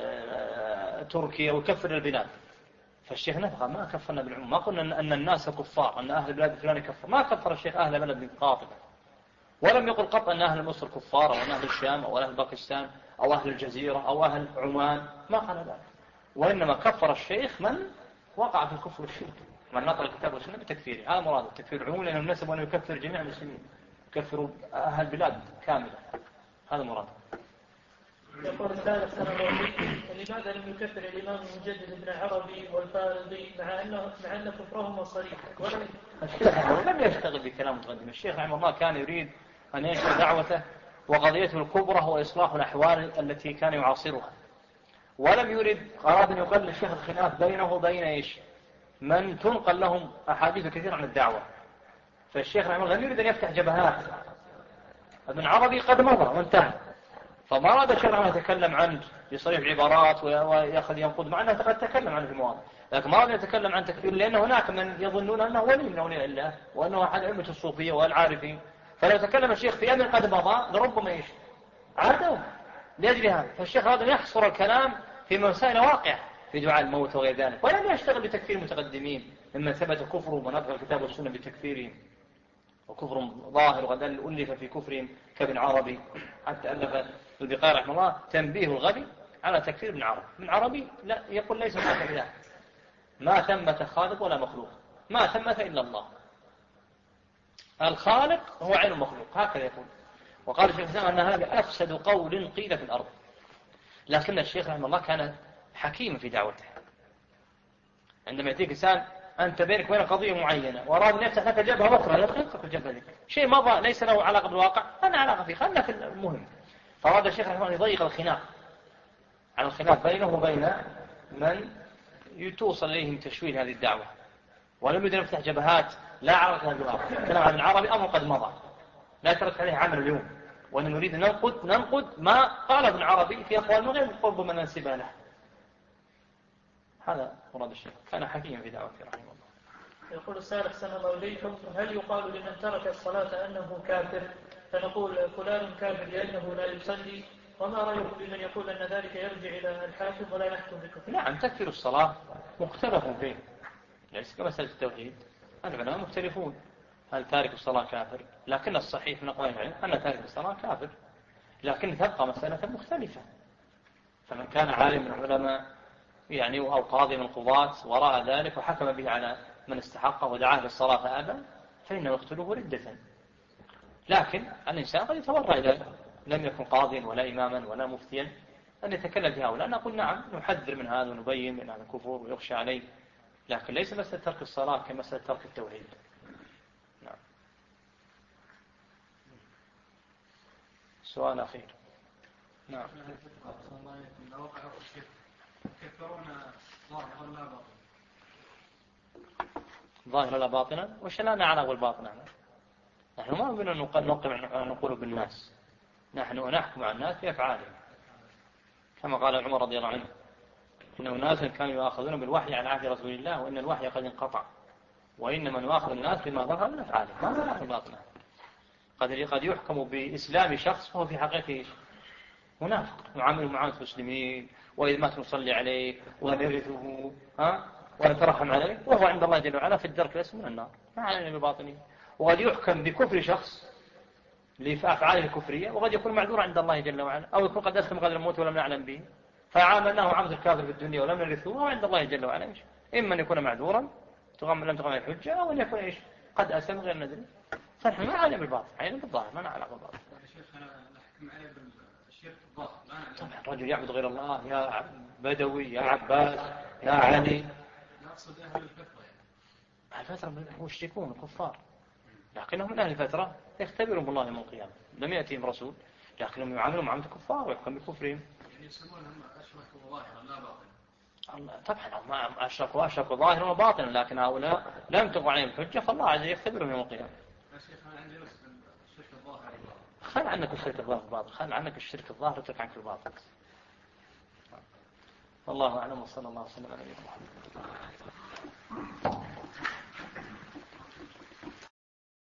قال تركيا، ويكفر البلاد. فالشيخ نفقه ما كفرنا بالعموم، ما قلنا أن الناس كفار، أن أهل البلاد الفلاني كفر، ما كفر الشيخ أهل بلد قاطبة، ولم يقل قط أن أهل مصر كفار، أو أن أهل الشام، أو أهل باكستان، أو أهل الجزيرة، أو أهل عمان، ما قال ذلك. وإنما كفر الشيخ من وقع في الكفر والشرك، من نقل الكتاب والسنة بتكفيره. هذا مراد التكفير العموم، لأنه نسب أنه يكفر جميع المسلمين، يكفر أهل البلاد كاملة، هذا مراد. يقول الثالث سنة لماذا لم يكفر الإمام المجدد ابن عربي والفارضي مع أن كفرهما صريح؟ لم يشتغل بكلام متقدم. الشيخ رحمه الله كان يريد أن ينشر دعوته، وقضيته الكبرى هو إصلاح الأحوال التي كان يعاصرها، ولم يريد أراد أن يقلل الشيخ الخلاف بينه وبين إيش من تنقل لهم أحاديث كثيرة عن الدعوة. فالشيخ رحمه الله لم يريد أن يفتح جبهات. ابن عربي قد مضى وانتهى، فما أراد الشيخ أن يتكلم عنه بصريح العبارات ويأخذ ينقض، مع أنه قد تكلم عنه في مواضع، لكن ما أراد يتكلم عن تكفير، لأن هناك من يظنون أنه ولي من أولياء الله، وأنه أحد أئمة الصوفية والعارفين. فلو تكلم الشيخ في أمر قد مضى لربما إيش عادوا لأجل هذا. فالشيخ أراد أن يحصر الكلام في مسائل واقعة في دعاء الموت وغير ذلك، ولم يشتغل بتكفير المتقدمين ممن ثبت كفره ونطق الكتاب والسنة بتكفيرهم، وكفر ظاهر وقد ألف في كفرهم كابن عربي، حتى ألف البقاء رحمه الله تنبيه الغبي على تكفير ابن عربي. ابن عربي لا يقول ليس هناك إله، ما ثمة خالق ولا مخلوق، ما ثمة إلا الله، الخالق هو عين المخلوق، هكذا يقول. وقال الشيخ الإسلام أن هذا أفسد قول قيل في الأرض. لكن الشيخ رحمه الله كان حكيما في دعوته. عندما يأتيك إنسان أنت بينك وبين قضية معينة وأراد أن يفتح لك جبهة أخرى، لا تخلق الجبهة ذلك شيء مضى ليس له علاقة بالواقع، أنا علاقة فيه، خلنا في المهم. فأراد الشيخ رحمه الله يضيق الخلاف على الخلاف بينه وبين من توصل إليهم تشويه هذه الدعوة، ولم يريد أن يفتح جبهات لا علاقة بالواقع. كلام عن العربي أمر قد مضى لا ترك عليه عمل اليوم، وأن نريد أن ننقد ما قال ابن عربي في أقوال من غير قرب من ننسبها له. هذا مراد الشيخ، كان حكيما في دعوته رحمه الله. يقول السائل أحسن الله إليكم، هل يقال لمن ترك الصلاة أنه كافر، فنقول فلان كافر لأنه لا يصلي؟ وما رأيكم بمن يقول أن ذلك يرجع إلى الحاكم ولا نحكم بكفر؟ نعم، تكفير الصلاة مختلف فيه، ليس كمسألة التوحيد، العلماء مختلفون هل تارك الصلاة كافر، لكن الصحيح من أقوال العلم أن تارك الصلاة كافر، لكن تبقى مسألة مختلفة. فمن كان عالم من العلماء يعني أو قاضي من القضاة ورأى ذلك وحكم به على من استحقه ودعاه للصلاة فأبى، فإنه يقتله ردة. لكن الإنسان قد يتورع إذا لم يكن قاضيا ولا إماما ولا مفتيا أن يتكلم في هؤلاء. نقول نعم، نحذر من هذا ونبين من هذا الكفر ويخشى عليه، لكن ليس مسألة ترك الصلاة كمسألة ترك التوحيد. نعم. سؤال أخير. نعم. ظاهرا لا باطنا، وش لا نعلم الباطن. نحن ما بنا نقول بالناس، نحن نحكم على الناس بأفعالهم، كما قال عمر رضي الله عنه إنه ناس كانوا يأخذون بالوحي على عهد رسول الله وإن الوحي قد انقطع، وإنما نؤاخذ الناس بما ظهر من أفعالهم ما نؤاخذ باطنه. قد يحكم بإسلام شخص وهو في حقيقته منافق، يعامل معاملة المسلمين، وإذا مات نصلي عليه ونرثه ونترحم عليه، وهو عند الله جل وعلا في الدرك الأسفل من النار ما علينا بباطنه. وقد يحكم بكفر شخص لأفعاله الكفرية، وقد يكون معذورا عند الله جل وعلا، أو يكون قد أسلم قبل الموت ولم نعلم به فعاملناه عامة الكافر في الدنيا ولم نرثه، وعند الله جل وعلا إما أن يكون معذورا لم تقم الحجة، أو أن يكون قد أسلم غير ندري. فنحن ما علم بالباطن، علم بالظاهر، ما نعلم بالباطن. طبعا رجل يعبد غير الله، يا بدوي يا عباس يا علي، نقصد أهل الفترة الفترة مشركون كفار، لكنهم من أهل الفترة يختبرهم الله يوم القيامة. لم يأتيهم رسول لكنهم يعاملون معاملة الكفار ويحكم بكفرهم. يعني يسمونهم أشركوا ظاهرا لا باطنا. طبعا هم أشركوا ظاهرا وباطنا، لكن هؤلاء لم تقع عليهم الحجة، فالله عز وجل يختبرهم يوم القيامة. خل عنك الشرك الظاهر والباطن، خل عنك الشرك الظاهر وترك عنك الباطن. والله أعلم، وصلى الله وسلم على نبينا محمد.